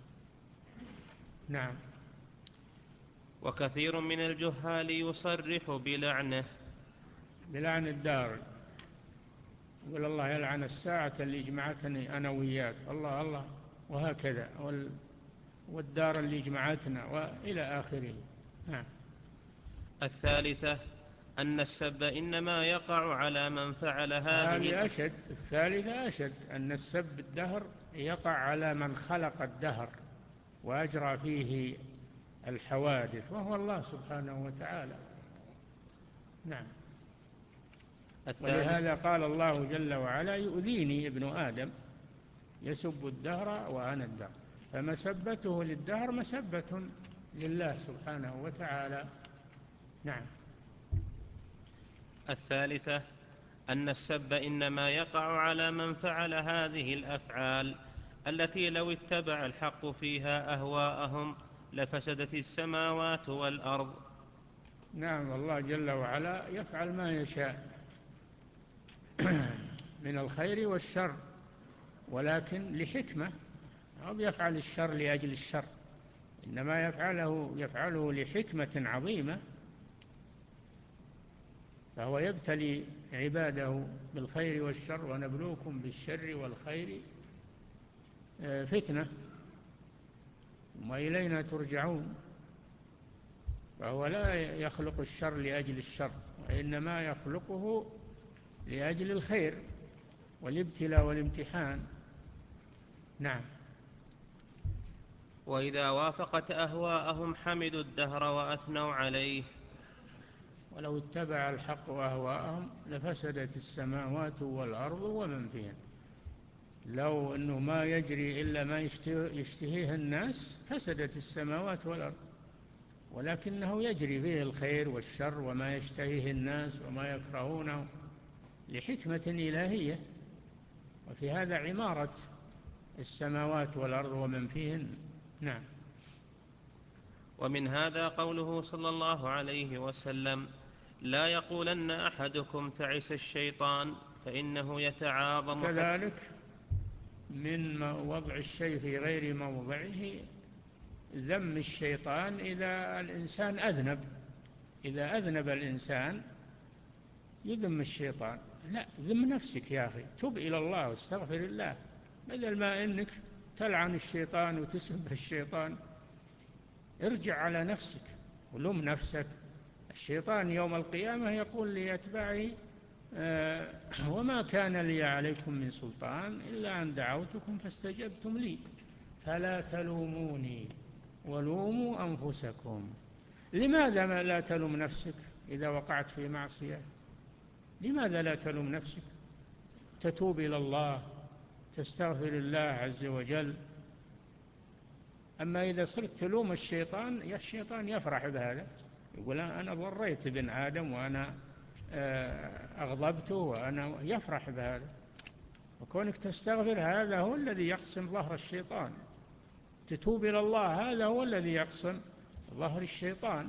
نعم. وكثير من الجهال يصرح بلعنه، بلعن الدار، يقول الله يلعن الساعة اللي جمعتني أنا وياك، الله الله، وهكذا، والدار اللي جمعتنا، وإلى آخره. نعم. الثالثة أن السب إنما يقع على من فعل هذه. هذه أشد، الثالثة أشد، أن السب الدهر يقع على من خلق الدهر وأجرى فيه الحوادث، وهو الله سبحانه وتعالى. نعم. ولهذا قال الله جل وعلا: يؤذيني ابن آدم يسب الدهر وأنا الدهر، فمسبته للدهر مسبة لله سبحانه وتعالى. نعم. الثالثة أن السب إنما يقع على من فعل هذه الأفعال التي لو اتبع الحق فيها أهواءهم لفسدت السماوات والأرض. نعم، الله جل وعلا يفعل ما يشاء من الخير والشر، ولكن لحكمة، أو يفعل الشر لأجل الشر، إنما يفعله يفعله لحكمة عظيمة، فهو يبتلي عباده بالخير والشر، ونبلوكم بالشر والخير فتنة وإلينا ترجعون. فهو لا يخلق الشر لأجل الشر، وإنما يخلقه لأجل الخير والابتلاء والامتحان. نعم. وإذا وافقت أهواءهم حمدوا الدهر وأثنوا عليه. ولو اتبع الحق أهواءهم لفسدت السماوات والأرض ومن فيهن. لو أنه ما يجري إلا ما يشتهيه الناس فسدت السماوات والأرض، ولكنه يجري فيه الخير والشر وما يشتهيه الناس وما يكرهونه لحكمة إلهية، وفي هذا عمارة السماوات والأرض ومن فيهن. نعم. ومن هذا قوله صلى الله عليه وسلم: لا يقولن أحدكم تعس الشيطان فإنه يتعاظم. كذلك من وضع الشيء في غير موضعه ذم الشيطان إذا الإنسان أذنب، إذا أذنب الإنسان يذم الشيطان، لا، ذم نفسك يا أخي، تب إلى الله واستغفر الله، بدل ما إنك تلعن الشيطان وتسب الشيطان، ارجع على نفسك ولوم نفسك. الشيطان يوم القيامة يقول لأتباعه: آه وما كان لي عليكم من سلطان إلا أن دعوتكم فاستجبتم لي فلا تلوموني ولوموا أنفسكم لماذا ما لا تلوم نفسك إذا وقعت في معصية؟ لماذا لا تلوم نفسك؟ تتوب إلى الله، تستغفر الله عز وجل. أما إذا صرت تلوم الشيطان، يا الشيطان يفرح بهذا، يقول أنا ضريت ابن آدم وأنا أغضبته، وأنا يفرح بهذا. وكونك تستغفر هذا هو الذي يقسم ظهر الشيطان، تتوب إلى الله هذا هو الذي يقسم ظهر الشيطان.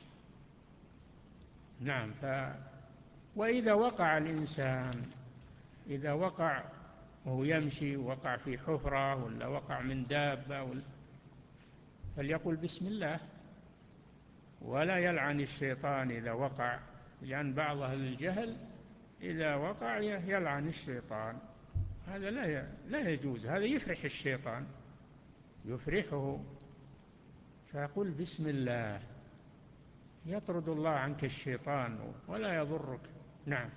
نعم. ف وإذا وقع الإنسان، إذا وقع وهو يمشي، وقع في حفرة ولا وقع من دابة ولا، فليقل بسم الله ولا يلعن الشيطان إذا وقع، لأن بعض أهل الجهل إذا وقع يلعن الشيطان، هذا لا لا يجوز، هذا يفرح الشيطان، يفرحه. فيقول بسم الله، يطرد الله عنك الشيطان ولا يضرك. نعم.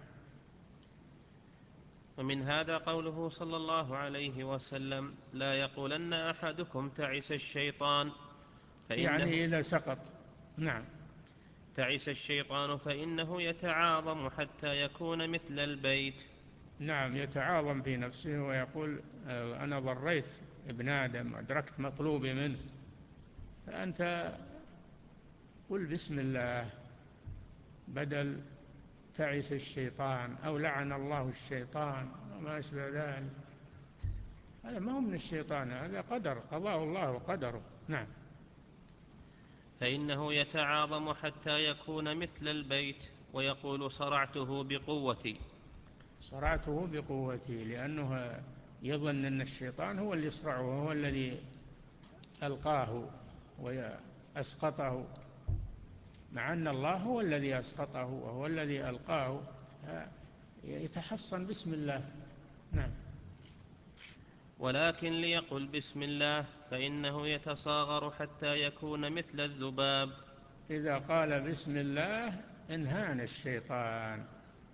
ومن هذا قوله صلى الله عليه وسلم: لا يقولن أحدكم تعس الشيطان فإنه يعني إذا سقط. نعم. تعس الشيطان فإنه يتعاظم حتى يكون مثل البيت. نعم، يتعاظم في نفسه ويقول أنا ضريت ابن آدم، أدركت مطلوبي منه. فأنت قل بسم الله بدل تعس الشيطان أو لعن الله الشيطان وما أشبه ذلك. هذا ما هو من الشيطان، هذا قدر قضاء الله وقدره. نعم. فإنه يتعاظم حتى يكون مثل البيت، ويقول صرعته بقوتي. صرعته بقوتي، لأنه يظن أن الشيطان هو اللي يصرعه، وهو الذي ألقاه وأسقطه، مع أن الله هو الذي أسقطه وهو الذي ألقاه. يتحصن بسم الله. نعم. ولكن ليقل بسم الله فإنه يتصاغر حتى يكون مثل الذباب. إذا قال بسم الله انهان الشيطان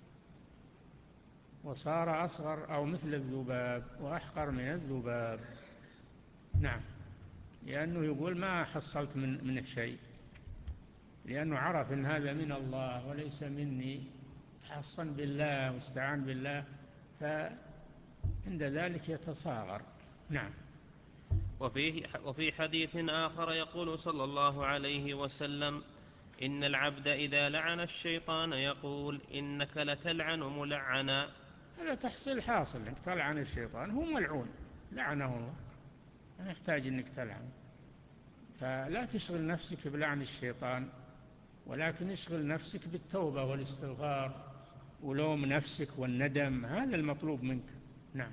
وصار أصغر أو مثل الذباب وأحقر من الذباب. نعم. لأنه يقول ما حصلت من من الشيء، لأنه عرف أن هذا من الله وليس مني، تحصن بالله واستعان بالله، فعند ذلك يتصاغر. نعم. وفيه وفي حديث آخر يقول صلى الله عليه وسلم: إن العبد إذا لعن الشيطان يقول إنك لتلعن ملعنا. هذا تحصيل حاصل، أنك تلعن الشيطان، هو ملعون لعنه الله، ما يحتاج أنك تلعن. فلا تشغل نفسك بلعن الشيطان، ولكن اشغل نفسك بالتوبة والاستغفار ولوم نفسك والندم، هذا المطلوب منك. نعم.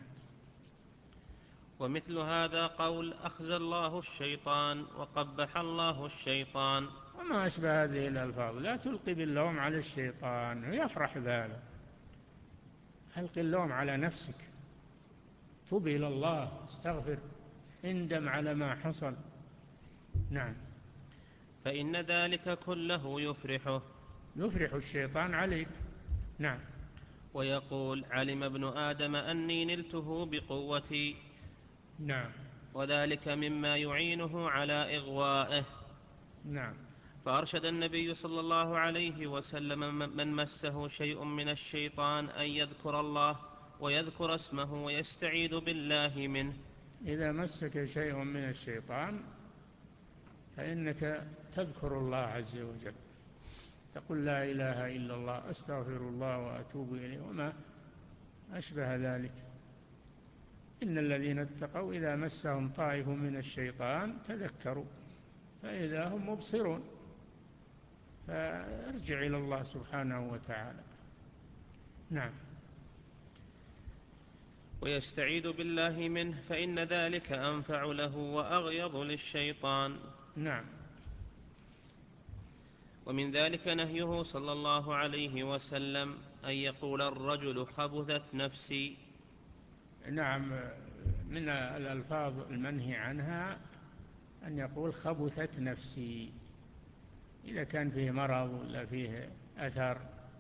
ومثل هذا قول أخزى الله الشيطان وقبح الله الشيطان وما أشبه هذه الألفاظ. لا تلقي باللوم على الشيطان ويفرح بهذا، ألقي اللوم على نفسك، توب إلى الله، استغفر، اندم على ما حصل. نعم. فإن ذلك كله يفرحه، يفرح الشيطان عليك. نعم. ويقول: علم ابن آدم أني نلته بقوتي. نعم. وذلك مما يعينه على إغوائه. نعم. فأرشد النبي صلى الله عليه وسلم من مسه شيء من الشيطان أن يذكر الله ويذكر اسمه ويستعيذ بالله منه. إذا مسك شيء من الشيطان فإنك تذكر الله عز وجل، تقول لا إله إلا الله، أستغفر الله وأتوب إليه، وما أشبه ذلك. إن الذين اتقوا إذا مسهم طائف من الشيطان تذكروا فإذا هم مبصرون. فارجع إلى الله سبحانه وتعالى. نعم. ويستعيذ بالله منه فإن ذلك أنفع له وأغيظ للشيطان. نعم. ومن ذلك نهيه صلى الله عليه وسلم أن يقول الرجل خبثت نفسي. نعم. من الألفاظ المنهي عنها أن يقول خبثت نفسي، إذا كان فيه مرض ولا فيه أثر،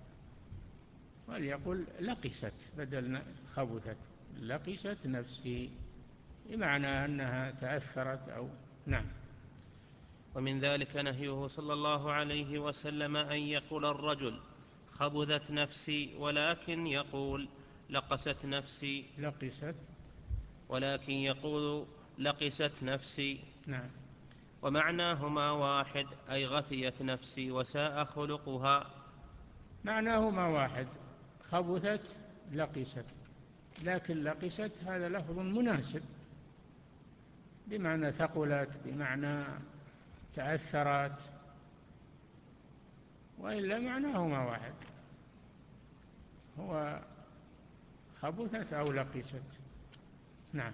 وليقول لقست بدل خبثت، لقست نفسي، بمعنى أنها تأثرت أو. نعم. ومن ذلك نهيه صلى الله عليه وسلم أن يقول الرجل خبثت نفسي ولكن يقول لقست نفسي لقست ولكن يقول لقست نفسي. نعم. ومعناهما واحد، أي غثيت نفسي وساء خلقها. معناهما واحد، خبثت لقست، لكن لقست هذا لفظ مناسب بمعنى ثقلت، بمعنى تأثرت، وإلا معناهما واحد، هو خبثت أو لقست. نعم.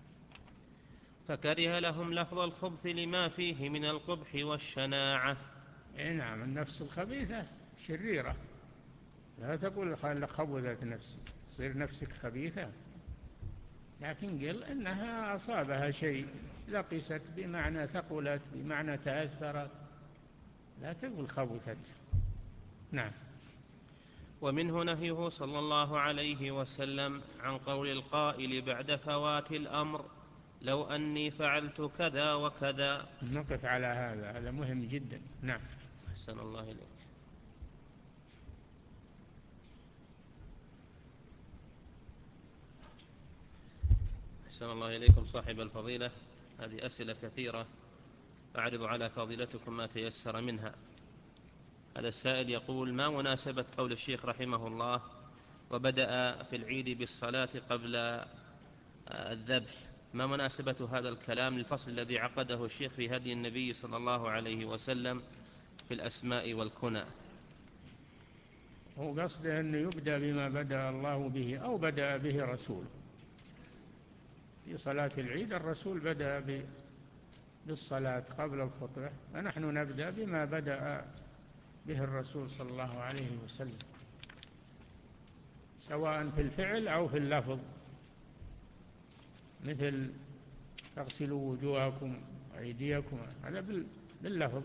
فكره لهم لفظ الخبث لما فيه من القبح والشناعة. إيه نعم، النفس الخبيثة شريرة، لا تقول خبثت نفسي تصير نفسك خبيثة، لكن قل إنها أصابها شيء، لقست بمعنى ثقلت، بمعنى تأثرت، لا تقول خبثت. نعم. ومنه نهيه صلى الله عليه وسلم عن قول القائل بعد فوات الأمر لو أني فعلت كذا وكذا. نقف على هذا، هذا مهم جدا. نعم. أحسن الله إليك. أحسن الله إليكم صاحب الفضيلة. هذه أسئلة كثيرة، أعرض على فضيلتكم ما تيسر منها. هذا السائل يقول: ما مناسبة قول الشيخ رحمه الله وبدأ في العيد بالصلاة قبل الذبح؟ ما مناسبة هذا الكلام للفصل الذي عقده الشيخ في هدي النبي صلى الله عليه وسلم في الأسماء والكنى؟ هو قصده أنه يبدأ بما بدأ الله به أو بدأ به رسوله. في صلاة العيد الرسول بدأ بالصلاة قبل الخطبة، فنحن نبدأ بما بدأ به الرسول صلى الله عليه وسلم، سواء في الفعل أو في اللفظ، مثل تغسلوا وجوهكم وأيديكم، هذا باللفظ.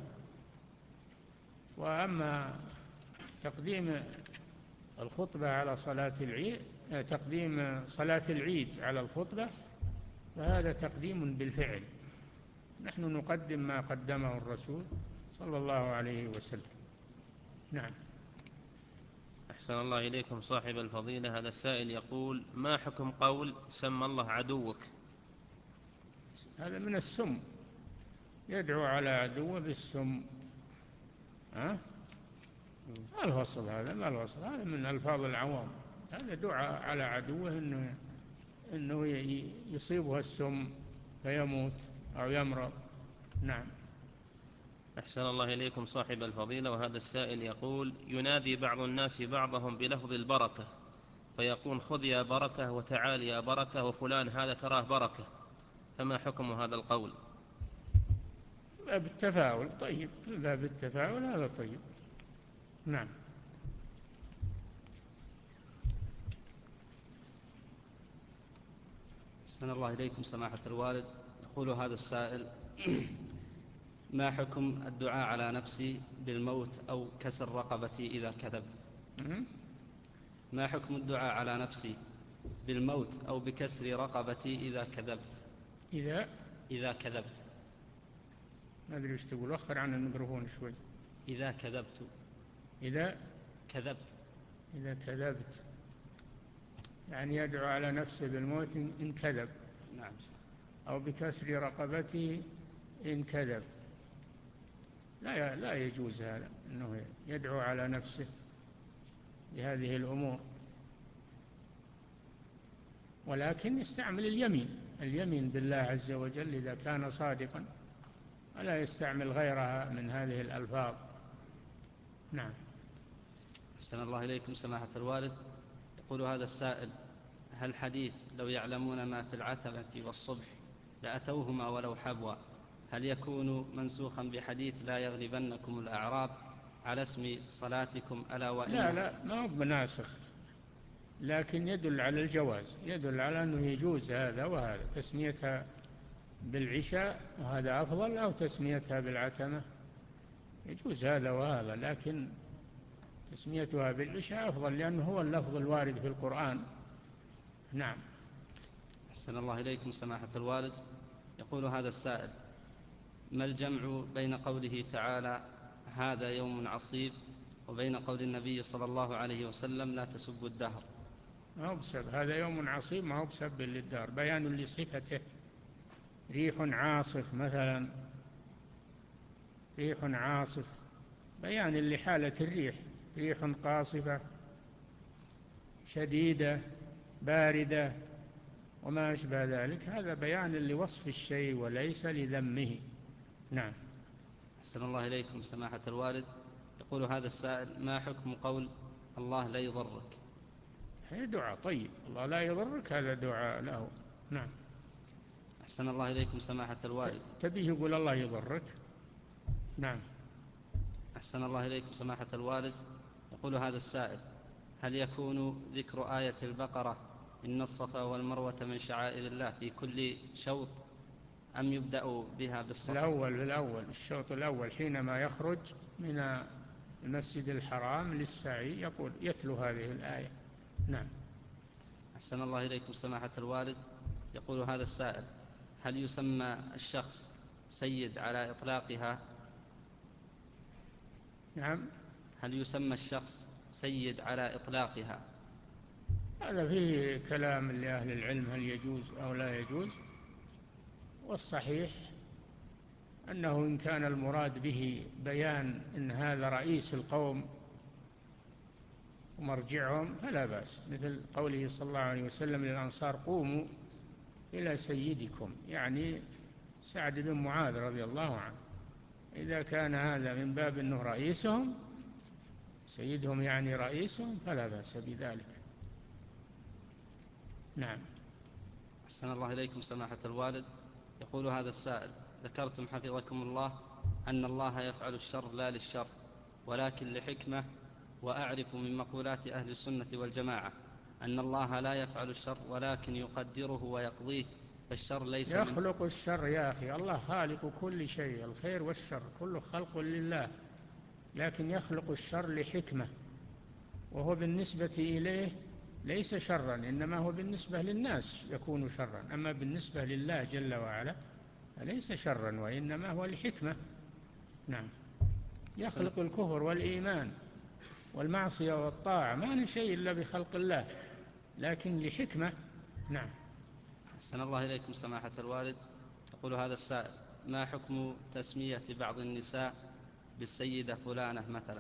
وأما تقديم الخطبة على صلاة العيد، تقديم صلاة العيد على الخطبة، فهذا تقديم بالفعل، نحن نقدم ما قدمه الرسول صلى الله عليه وسلم. نعم. أحسن الله إليكم صاحب الفضيلة. هذا السائل يقول: ما حكم قول سمى الله عدوك؟ هذا من السم، يدعو على عدوه بالسم. ها؟ ما الوصل هذا، ما الوصل هذا من ألفاظ العوام، هذا دعاء على عدوه إنه إنه يصيبه السم فيموت أو يمرض. نعم. أحسن الله إليكم صاحب الفضيلة. وهذا السائل يقول: ينادي بعض الناس بعضهم بلفظ البركة، فيقول خذ يا بركة وتعال يا بركة وفلان هذا تراه بركة، فما حكم هذا القول؟ باب التفاؤل، طيب، باب التفاؤل هذا طيب. نعم. أحسن الله إليكم سماحة الوالد. يقول هذا السائل: ما حكم الدعاء على نفسي بالموت أو كسر رقبتي إذا كذبت؟ ما حكم الدعاء على نفسي بالموت أو بكسر رقبتي إذا كذبت؟ إذا إذا كذبت. ما أدري وش تقول، أخر عن الميكروفون شوي. إذا كذبت. إذا كذبت. إذا كذبت يعني يدعو على نفسه بالموت إن كذب. نعم. أو بكسر رقبته إن كذب. لا لا يجوز هذا، أنه يدعو على نفسه بهذه الأمور، ولكن يستعمل اليمين اليمين بالله عز وجل إذا كان صادقا، ولا يستعمل غيرها من هذه الألفاظ. نعم. أحسن الله إليكم سماحة الوالد. يقول هذا السائل: هل حديث لو يعلمون ما في العتبة والصبح لأتوهما ولو حبوا، هل يكون منسوخا بحديث لا يغلبنكم الأعراب على اسم صلاتكم ألا وإن؟ لا لا، ما هو بناسخ، لكن يدل على الجواز، يدل على أنه يجوز هذا وهذا، تسميتها بالعشاء وهذا أفضل، أو تسميتها بالعتمة، يجوز هذا وهذا، لكن تسميتها بالعشاء أفضل لأنه هو اللفظ الوارد في القرآن. نعم. أحسن الله إليكم سماحة الوالد. يقول هذا السائل: ما الجمع بين قوله تعالى هذا يوم عصيب وبين قول النبي صلى الله عليه وسلم لا تسبوا الدهر؟ ما هو بسبب هذا يوم عصيب، ما هو بسبب للدهر، بيان لصفته. ريح عاصف مثلا، ريح عاصف بيان لحالة الريح، ريح قاصفة شديدة باردة وما أشبه ذلك، هذا بيان لوصف الشيء وليس لذمه. نعم. أحسن الله إليكم سماحة الوالد. يقول هذا السائل ما حكم قول الله لا يضرك؟ هذا دعاء طيب، الله لا يضرك، هذا دعاء له. نعم. أحسن الله إليكم سماحة الوالد. تبيه يقول الله يضرك؟ نعم. أحسن الله إليكم سماحة الوالد. يقول هذا السائل هل يكون ذكر آية البقرة إن الصفا والمروة من شعائر الله في كل شوط أم يبدأ بها بالصفا؟ الأول بالأول الشوط الأول حينما يخرج من المسجد الحرام للسعي يقول يتلو هذه الآية. نعم. أحسن الله إليكم سماحة الوالد. يقول هذا السائل هل يسمى الشخص سيد على إطلاقها؟ نعم. هل يسمى الشخص سيد على إطلاقها؟ هذا فيه كلام لأهل العلم هل يجوز أو لا يجوز، والصحيح أنه إن كان المراد به بيان أن هذا رئيس القوم ومرجعهم فلا بأس، مثل قوله صلى الله عليه وسلم للأنصار قوموا إلى سيدكم، يعني سعد بن معاذ رضي الله عنه. إذا كان هذا من باب أنه رئيسهم سيدهم يعني رئيسهم فلا بأس بذلك. نعم. أحسن الله إليكم سماحة الوالد. يقول هذا السائل ذكرتم حفظكم الله أن الله يفعل الشر لا للشر ولكن لحكمة، وأعرف من مقولات أهل السنة والجماعة أن الله لا يفعل الشر ولكن يقدره ويقضيه، فالشر ليس يخلق من الشر يا أخي، الله خالق كل شيء، الخير والشر كله خلق لله، لكن يخلق الشر لحكمة، وهو بالنسبة إليه ليس شرا، إنما هو بالنسبة للناس يكون شرا، أما بالنسبة لله جل وعلا فليس شرا وإنما هو لحكمة. نعم. يخلق الكفر والإيمان والمعصية والطاعة، ما من شيء إلا بخلق الله لكن لحكمة. نعم. أحسن الله إليكم سماحة الوالد. يقول هذا السائل ما حكم تسمية بعض النساء بالسيدة فلانة مثلا؟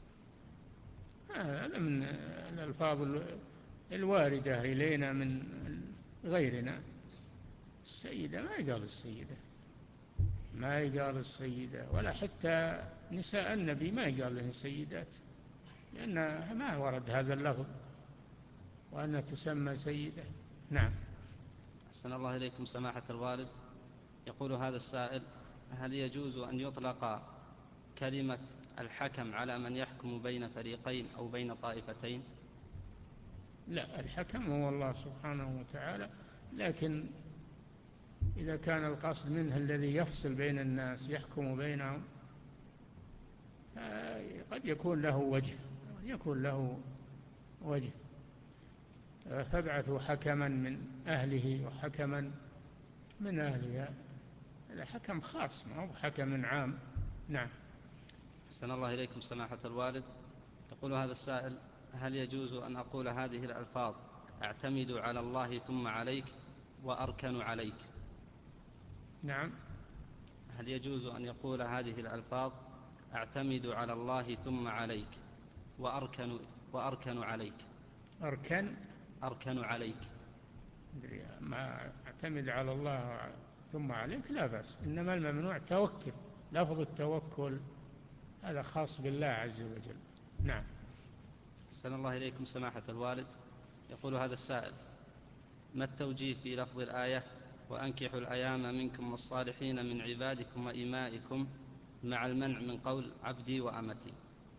هذا من الألفاظ الواردة إلينا من غيرنا. السيدة ما يقال السيدة، ما يقال السيدة، ولا حتى نساء النبي ما يقال لهن سيدات، لأن ما ورد هذا اللفظ وأنها تسمى سيدة. نعم. أحسن الله إليكم سماحة الوالد. يقول هذا السائل هل يجوز أن يطلق كلمة الحكم على من يحكم بين فريقين أو بين طائفتين؟ لا، الحكم هو الله سبحانه وتعالى، لكن إذا كان القصد منه الذي يفصل بين الناس يحكم بينهم قد يكون له وجه، يكون له وجه، فابعثوا حكما من أهله وحكما من أهلها، هذا حكم خاص ما هو حكم عام. نعم. أحسن الله إليكم سماحة الوالد. يقول هذا السائل هل يجوز أن أقول هذه الألفاظ أعتمد على الله ثم عليك وأركن عليك؟ نعم. هل يجوز أن يقول هذه الألفاظ أعتمد على الله ثم عليك وأركن, وأركن عليك؟ أركن أركن عليك. ما أعتمد على الله ثم عليك لا بأس، إنما الممنوع توكل، لفظ التوكل هذا خاص بالله عز وجل. نعم. أحسن الله إليكم سماحة الوالد. يقول هذا السائل ما التوجيه في لفظ الآية وأنكحوا الأيام منكم والصالحين من عبادكم وإمائكم مع المنع من قول عبدي وأمتي؟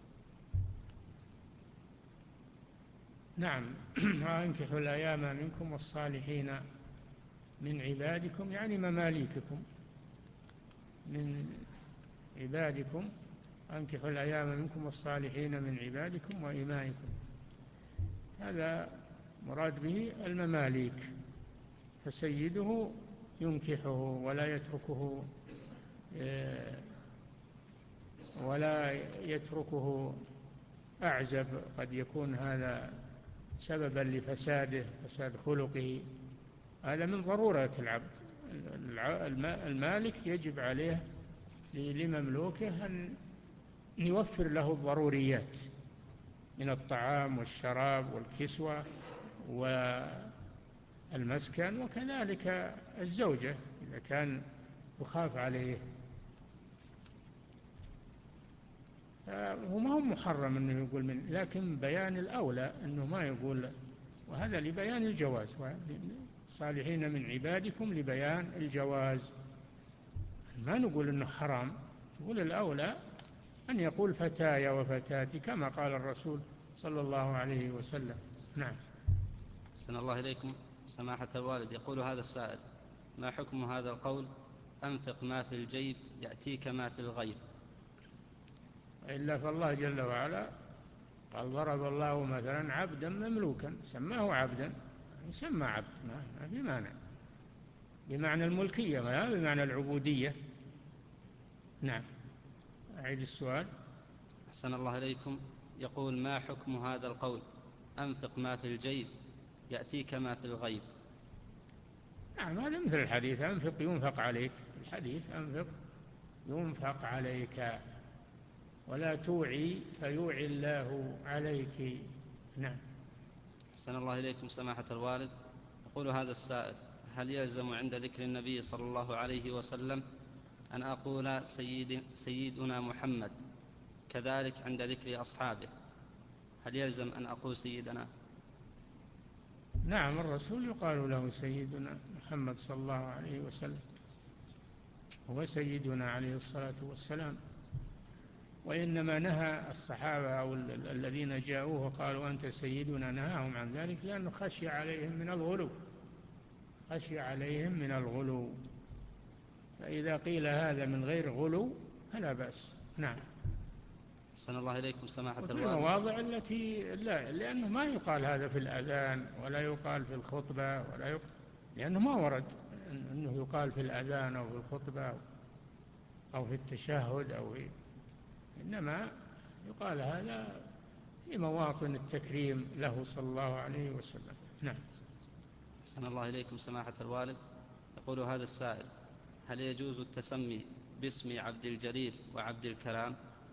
نعم. وأنكحوا الأيام منكم والصالحين من عبادكم يعني مماليككم، من عبادكم، أنكحوا الأيام منكم والصالحين من عبادكم وإمائكم، هذا مراد به المماليك، فسيده ينكحه ولا يتركه ولا يتركه أعزب، قد يكون هذا سببا لفساده، فساد خلقه. هذا من ضرورة العبد. المالك يجب عليه لمملوكه أن يوفر له الضروريات من الطعام والشراب والكسوة والمسكن، وكذلك الزوجة إذا كان يخاف عليه. وما هو محرم أنه يقول من، لكن بيان الأولى أنه ما يقول، وهذا لبيان الجواز، صالحين من عبادكم لبيان الجواز. ما نقول أنه حرام، نقول الأولى أن يقول فتاي وفتاتي كما قال الرسول صلى الله عليه وسلم. نعم. أحسن الله إليكم سماحة الوالد. يقول هذا السائل: ما حكم هذا القول: أنفق ما في الجيب يأتيك ما في الغيب؟ إلا فالله جل وعلا قال: ضرب الله مثلا عبدا مملوكا، سماه عبدا، يسمى عبد، ما في مانع، بمعنى الملكية ما بمعنى العبودية. نعم. أعيد السؤال. أحسن الله إليكم. يقول: ما حكم هذا القول: أنفق ما في الجيب يأتيك ما في الغيب؟ نعم، هذا مثل الحديث: أنفق ينفق عليك. الحديث: أنفق ينفق عليك ولا توعي فيوعي الله عليك. نعم. أحسن الله إليكم سماحة الوالد. يقول هذا السائل: هل يلزم عند ذكر النبي صلى الله عليه وسلم أن أقول سيد سيدنا محمد، كذلك عند ذكر أصحابه هل يلزم أن أقول سيدنا؟ نعم، الرسول يقال له سيدنا محمد صلى الله عليه وسلم، هو سيدنا عليه الصلاة والسلام. وإنما نهى الصحابة أو الذين جاءوه وقالوا أنت سيدنا، نهاهم عن ذلك لأنه خشي عليهم من الغلو، خشي عليهم من الغلو. فإذا قيل هذا من غير غلو فلا بأس. نعم. أحسن الله إليكم سماحة وفي الوالد. المواضع التي لا، لأنه ما يقال هذا في الأذان ولا يقال في الخطبة ولا يقال، لأنه ما ورد أنه يقال في الأذان أو في الخطبة أو في التشهد أو في، إنما يقال هذا في مواطن التكريم له صلى الله عليه وسلم. نعم. أحسن الله إليكم سماحة الوالد. يقول هذا السائل: هل يجوز التسمي باسم عبد الجليل وعبد الكلام؟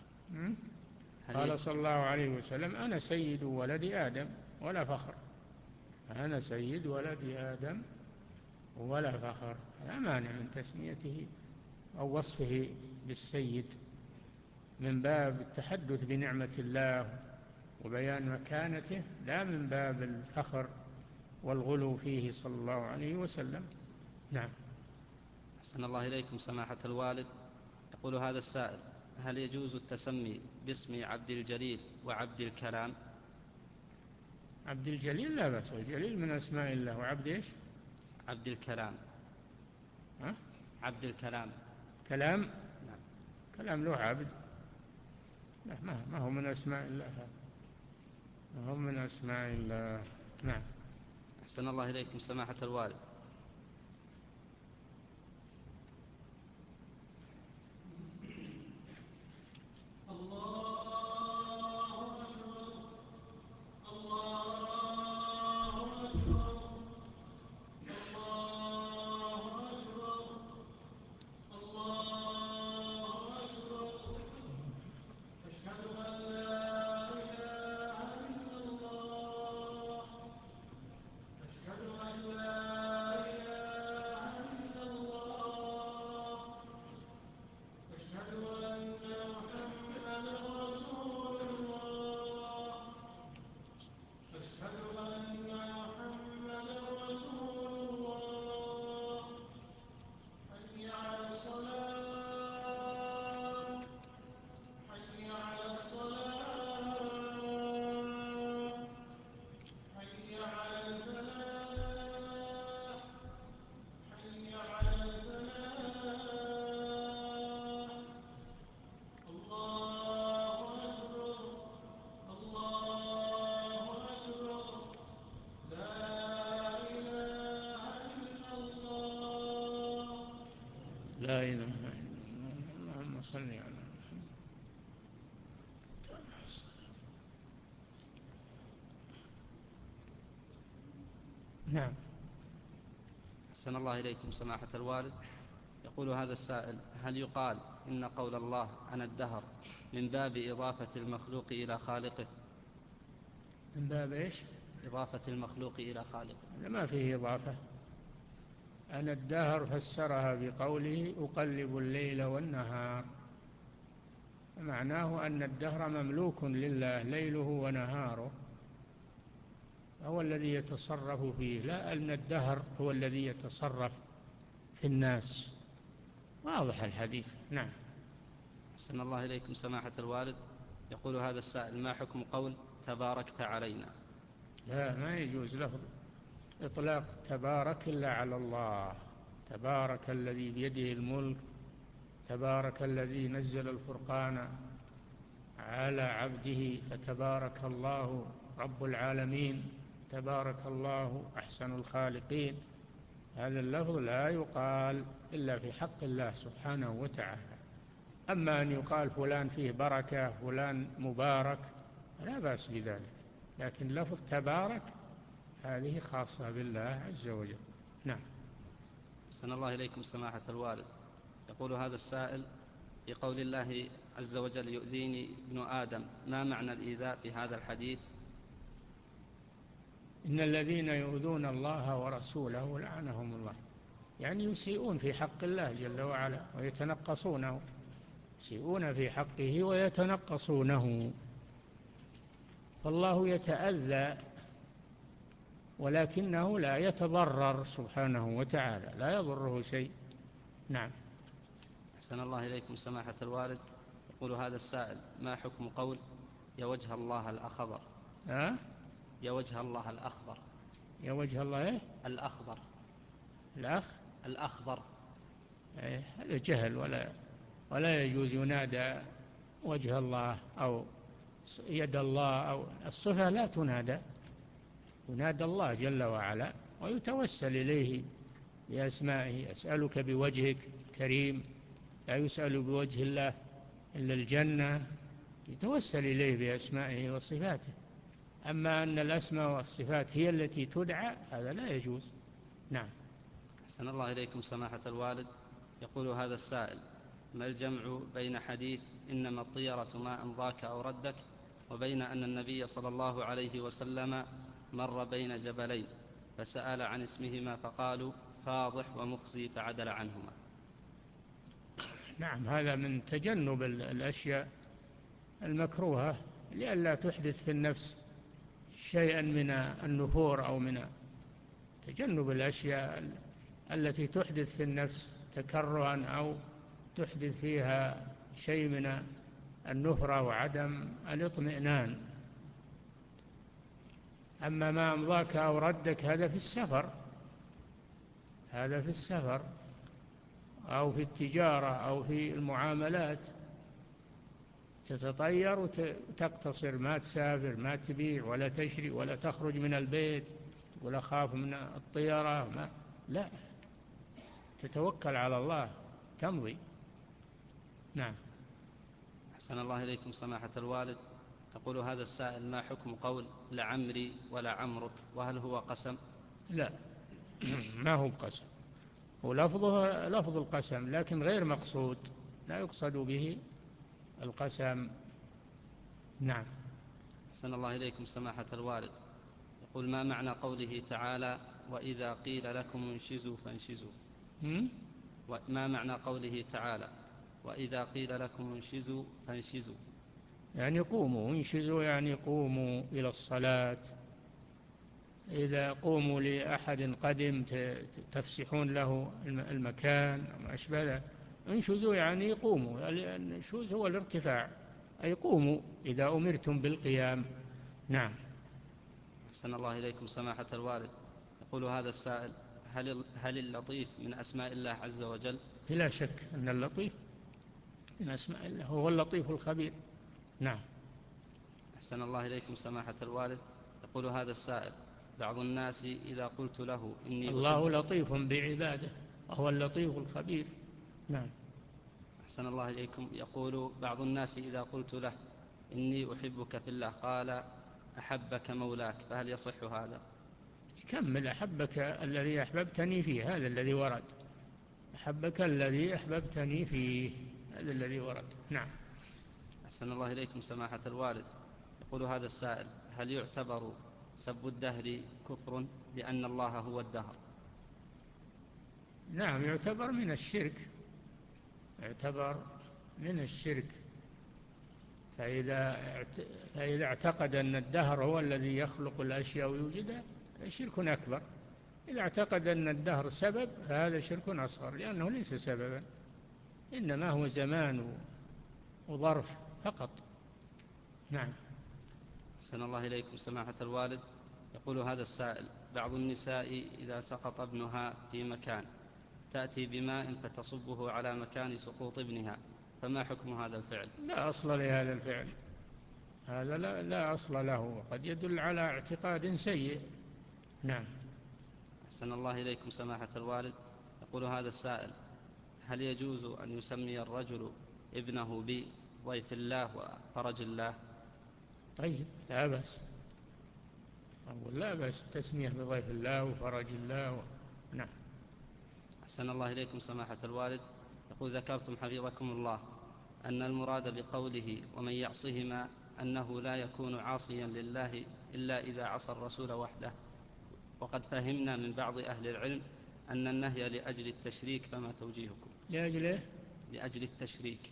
قال صلى الله عليه وسلم: أنا سيد ولد آدم ولا فخر. أنا سيد ولد آدم ولا فخر، لا مانع من تسميته أو وصفه بالسيد من باب التحدث بنعمة الله وبيان مكانته، لا من باب الفخر والغلو فيه صلى الله عليه وسلم. نعم. أحسن الله إليكم سماحة الوالد. يقول هذا السائل: هل يجوز التسمي باسم عبد الجليل وعبد الكلام؟ عبد الجليل لا بأس، الجليل من أسماء الله. وعبد إيش؟ عبد الكلام. ها؟ عبد الكلام. كلام؟ نعم. كلام له عبد؟ لا، ما هو من أسماء الله، ما هو من أسماء الله. نعم. أحسن الله إليكم سماحة الوالد. لا إله إلا الله صل على محمد. نعم. أحسن الله إليكم سماحة الوالد. يقول هذا السائل: هل يقال إن قول الله أنا الدهر من باب إضافة المخلوق إلى خالقه؟ من باب إيش؟ إضافة المخلوق إلى خالقه. ما فيه إضافة. أنا الدهر فسرها بقوله أقلب الليل والنهار، معناه أن الدهر مملوك لله ليله ونهاره، هو الذي يتصرف فيه، لا أن الدهر هو الذي يتصرف في الناس. واضح الحديث. نعم. أحسن الله إليكم سماحة الوالد. يقول هذا السائل: ما حكم قول تباركت علينا؟ لا، ما يجوز لفظ إطلاق تبارك إلا على الله. تبارك الذي بيده الملك، تبارك الذي نزل الفرقان على عبده، فتبارك الله رب العالمين، تبارك الله أحسن الخالقين. هذا اللفظ لا يقال إلا في حق الله سبحانه وتعالى. أما أن يقال فلان فيه بركة، فلان مبارك، لا بأس بذلك، لكن لفظ تبارك هذه خاصة بالله عز وجل. نعم. أحسن الله إليكم سماحة الوالد. يقول هذا السائل: في قول الله عز وجل يؤذيني ابن آدم، ما معنى الإيذاء في هذا الحديث؟ إن الذين يؤذون الله ورسوله لعنهم الله، يعني يسيئون في حق الله جل وعلا ويتنقصونه، يسيئون في حقه ويتنقصونه، فالله يتأذى ولكنه لا يتضرر سبحانه وتعالى، لا يضره شيء. نعم. أحسن الله إليكم سماحة الوالد. يقول هذا السائل: ما حكم قول يا وجه الله الأخضر؟ أه؟ يا وجه الله الأخضر. يا وجه الله إيه؟ الأخضر. الأخ الأخضر. إيه، هذا جهل، ولا ولا يجوز ينادى وجه الله أو يد الله، أو الصفة لا تنادى، ينادى الله جل وعلا ويتوسل إليه بأسمائه. أسألك بوجهك كريم، لا يسأل بوجه الله إلا الجنة، يتوسل إليه بأسمائه وصفاته. أما أن الأسماء والصفات هي التي تدعى، هذا لا يجوز. نعم. أحسن الله إليكم سماحة الوالد. يقول هذا السائل: ما الجمع بين حديث إنما الطيرة ما أمضاك أو ردك، وبين أن النبي صلى الله عليه وسلم مر بين جبلين فسأل عن اسمهما فقالوا فاضح ومخزي فعدل عنهما؟ نعم، هذا من تجنب الأشياء المكروهة لئلا تحدث في النفس شيئا من النفور، أو من تجنب الأشياء التي تحدث في النفس تكرها أو تحدث فيها شيء من النفرة وعدم الاطمئنان. أما ما أمضاك أو ردك هذا في السفر، هذا في السفر أو في التجارة أو في المعاملات، تتطير وتقتصر، ما تسافر، ما تبيع ولا تشري ولا تخرج من البيت تقول أخاف من الطيارة، ما لا، تتوكل على الله تمضي. نعم. أحسن الله إليكم سماحة الوالد. يقول هذا السائل: ما حكم قول لعمري ولا عمرك، وهل هو قسم؟ لا، ما هو قسم، ولفظه لفظ القسم لكن غير مقصود، لا يقصد به القسم. نعم. أحسن الله إليكم سماحة الوالد. يقول: ما معنى قوله تعالى وإذا قيل لكم انشزوا فانشزوا؟ ما معنى قوله تعالى وإذا قيل لكم انشزوا فانشزوا؟ يعني قوموا، انشزوا يعني قوموا إلى الصلاة. إذا قوموا لأحد قدم تفسحون له المكان وما أشبه، انشزوا يعني قوموا، النشوز هو الارتفاع، أي قوموا إذا أمرتم بالقيام. نعم. أحسن الله إليكم سماحة الوالد. يقول هذا السائل: هل هل اللطيف من أسماء الله عز وجل؟ بلا شك أن اللطيف من أسماء الله، هو اللطيف الخبير. نعم. أحسن الله إليكم سماحة الوالد. يقول هذا السائل: بعض الناس إذا قلت له إني الله لطيف بعباده وهو اللطيف الخبير. نعم. أحسن الله إليكم. يقول بعض الناس إذا قلت له إني أحبك في الله قال أحبك مولاك، فهل يصح هذا؟ كمل أحبك الذي أحببتني فيه، هذا الذي ورد، أحبك الذي أحببتني فيه، هذا الذي ورد. نعم. أحسن الله إليكم سماحة الوالد. يقول هذا السائل: هل يعتبر سب الدهر كفر لأن الله هو الدهر؟ نعم، يعتبر من الشرك، يعتبر من الشرك. فإذا فإذا اعتقد أن الدهر هو الذي يخلق الأشياء ويوجدها شرك أكبر. إذا اعتقد أن الدهر سبب فهذا شرك أصغر، لأنه ليس سببا، إنما هو زمان وظرف فقط. نعم. أحسن الله إليكم سماحة الوالد. يقول هذا السائل: بعض النساء إذا سقط ابنها في مكان تأتي بماء فتصبه على مكان سقوط ابنها، فما حكم هذا الفعل؟ لا أصل لهذا الفعل، هذا لا, لا أصل له، قد يدل على اعتقاد سيء. نعم. أحسن الله إليكم سماحة الوالد. يقول هذا السائل: هل يجوز أن يسمي الرجل ابنه بضيف الله وفرج الله؟ طيب، لا بأس، أقول لا بأس التسمية بضيف الله وفرج الله و... نعم. أحسن الله إليكم سماحة الوالد. يقول: ذكرتم حفظكم الله أن المراد بقوله ومن يعصهما أنه لا يكون عاصيا لله إلا إذا عصى الرسول وحده، وقد فهمنا من بعض أهل العلم أن النهي لأجل التشريك، فما توجيهكم؟ لأجل لأجل التشريك.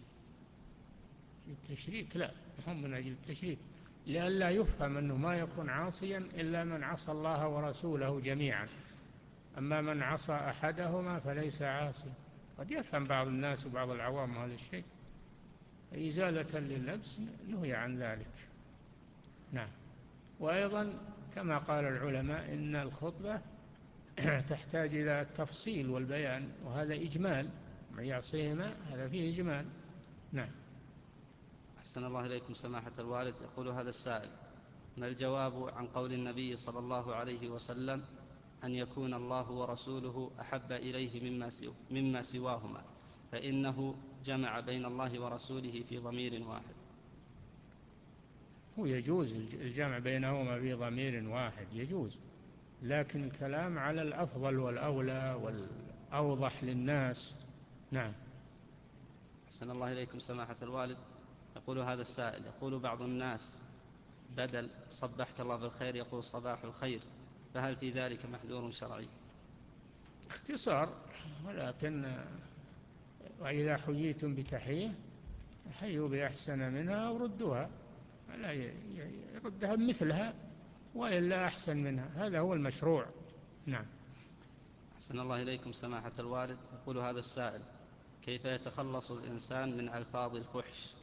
التشريك لا، هم من أجل التشريك، لئلا يفهم أنه ما يكون عاصيا إلا من عصى الله ورسوله جميعا، أما من عصى أحدهما فليس عاصيا. قد يفهم بعض الناس وبعض العوام هذا الشيء، إزالة للنفس نهي عن ذلك. نعم. وأيضا كما قال العلماء إن الخطبة تحتاج إلى التفصيل والبيان، وهذا إجمال، من يعصيهما هذا فيه إجمال. نعم. أحسن الله إليكم سماحة الوالد. يقول هذا السائل: ما الجواب عن قول النبي صلى الله عليه وسلم أن يكون الله ورسوله أحب إليه مما, سو مما سواهما، فإنه جمع بين الله ورسوله في ضمير واحد؟ هو يجوز الجمع بينهما في ضمير واحد، يجوز، لكن الكلام على الأفضل والأولى والأوضح للناس. نعم. أحسن الله إليكم سماحة الوالد. يقول هذا السائل: يقول بعض الناس بدل صبحك الله بالخير يقول صباح الخير، فهل في ذلك محذور شرعي؟ اختصار، ولكن وإذا حييتم بتحية حيوا بأحسن منها أو ردوها، لا يردها بمثلها وإلا أحسن منها، هذا هو المشروع. نعم. أحسن الله إليكم سماحة الوالد. يقول هذا السائل: كيف يتخلص الإنسان من ألفاظ الفحش؟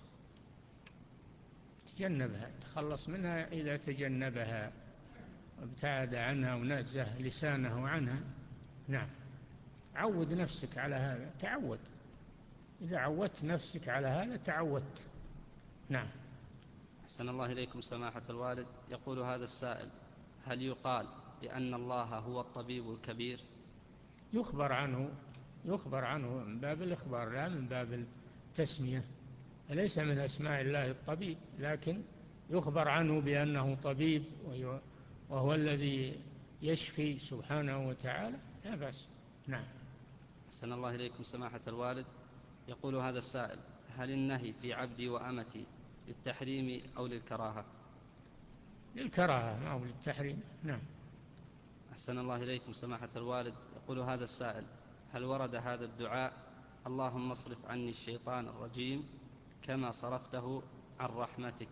تجنبها، تخلص منها إذا تجنبها وابتعد عنها ونزه لسانه عنها. نعم. عود نفسك على هذا، تعود، إذا عودت نفسك على هذا تعودت. نعم. أحسن الله إليكم سماحة الوالد. يقول هذا السائل: هل يقال بأن الله هو الطبيب الكبير؟ يخبر عنه، يخبر عنه من باب الإخبار لا من باب التسمية، ليس من أسماء الله الطبيب، لكن يخبر عنه بأنه طبيب وهو الذي يشفي سبحانه وتعالى، لا بأس. نعم. أحسن الله إليكم سماحة الوالد. يقول هذا السائل: هل النهي في عبدي وأمتي للتحريم أو للكراهة؟ للكراهة ما هو للتحريم. نعم. أحسن الله إليكم سماحة الوالد. يقول هذا السائل: هل ورد هذا الدعاء اللهم اصرف عني الشيطان الرجيم كما صرفته عن رحمتك؟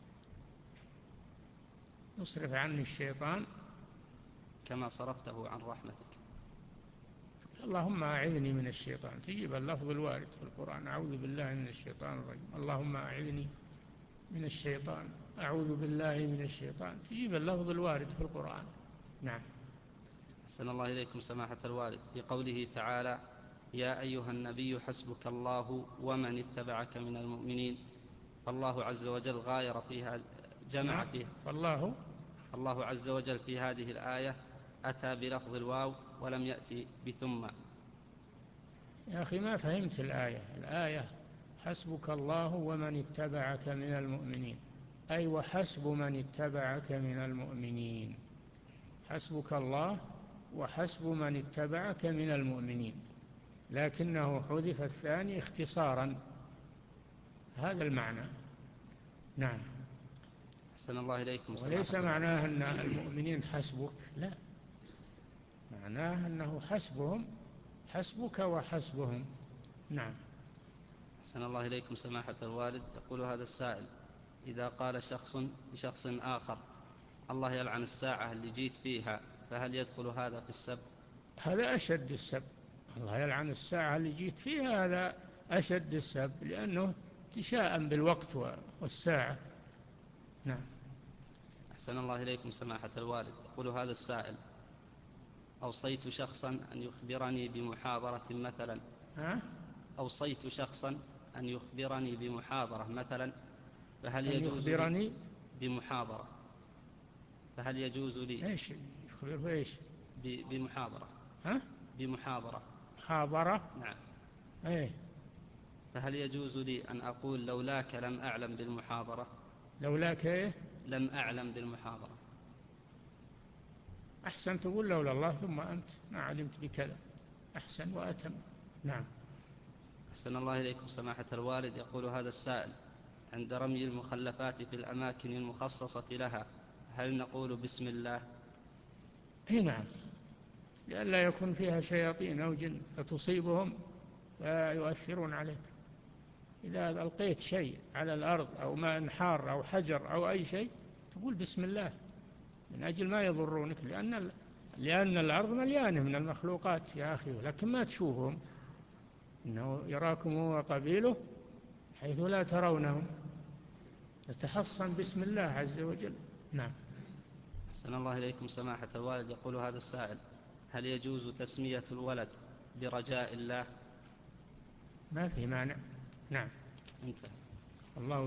اصرف عني الشيطان كما صرفته عن رحمتك. اللهم أعذني من الشيطان، تجيب اللفظ الوارد في القرآن: أعوذ بالله من الشيطان الرجيم، اللهم أعذني من الشيطان، أعوذ بالله من الشيطان، تجيب اللفظ الوارد في القرآن. نعم. أحسن الله إليكم سماحة الوالد. في قوله تعالى: يا أيها النبي حسبك الله ومن اتبعك من المؤمنين، فالله عز وجل غاير فيها جمع نعم. فيها فالله الله عز وجل في هذه الآية أتى بلفظ الواو ولم يأتي بثم. يا أخي ما فهمت الآية الآية حسبك الله ومن اتبعك من المؤمنين، أي وحسب من اتبعك من المؤمنين. حسبك الله وحسب من اتبعك من المؤمنين، لكنه حذف الثاني اختصارا، هذا المعنى. نعم. أحسن الله إليكم. وليس معناه أن المؤمنين حسبك، لا، معناه أنه حسبهم، حسبك وحسبهم. نعم. أحسن الله إليكم سماحة الوالد. يقول هذا السائل: إذا قال شخص لشخص آخر الله يلعن الساعة اللي جيت فيها، فهل يدخل هذا في السب؟ هذا أشد السب. الله يلعن الساعة اللي جيت فيها، هذا أشد السب، لأنه تشاءم بالوقت والساعة. نعم. أحسن الله إليكم سماحة الوالد. يقول هذا السائل: أوصيت شخصا أن يخبرني بمحاضرة مثلا ها؟ أوصيت شخصا أن يخبرني بمحاضرة مثلا، فهل أن يجوز يخبرني لي بمحاضرة فهل يجوز لي إيش يخبر بإيش؟ بمحاضرة. ها؟ بمحاضرة. محاضرة. نعم. إيه. فهل يجوز لي أن أقول لولاك لم أعلم بالمحاضرة؟ لولاك إيه؟ لم أعلم بالمحاضرة. أحسن تقول لولا الله ثم أنت ما علمت بكذا، أحسن وأتم. نعم. أحسن الله إليكم سماحة الوالد. يقول هذا السائل: عند رمي المخلفات في الأماكن المخصصة لها هل نقول بسم الله؟ إيه نعم، لئلا يكون فيها شياطين أو جن فتصيبهم فيؤثرون عليك. إذا ألقيت شيء على الأرض أو ماء حار أو حجر أو أي شيء تقول بسم الله، من أجل ما يضرونك، لأن لأن الأرض مليانة من المخلوقات يا أخي، لكن ما تشوفهم، إنه يراكم هو وقبيله حيث لا ترونهم، تتحصن بسم الله عز وجل. نعم. أحسن الله إليكم سماحة الوالد. يقول هذا السائل: هل يجوز تسمية الولد برجاء الله؟ ما في مانع. نعم. انتهى. الله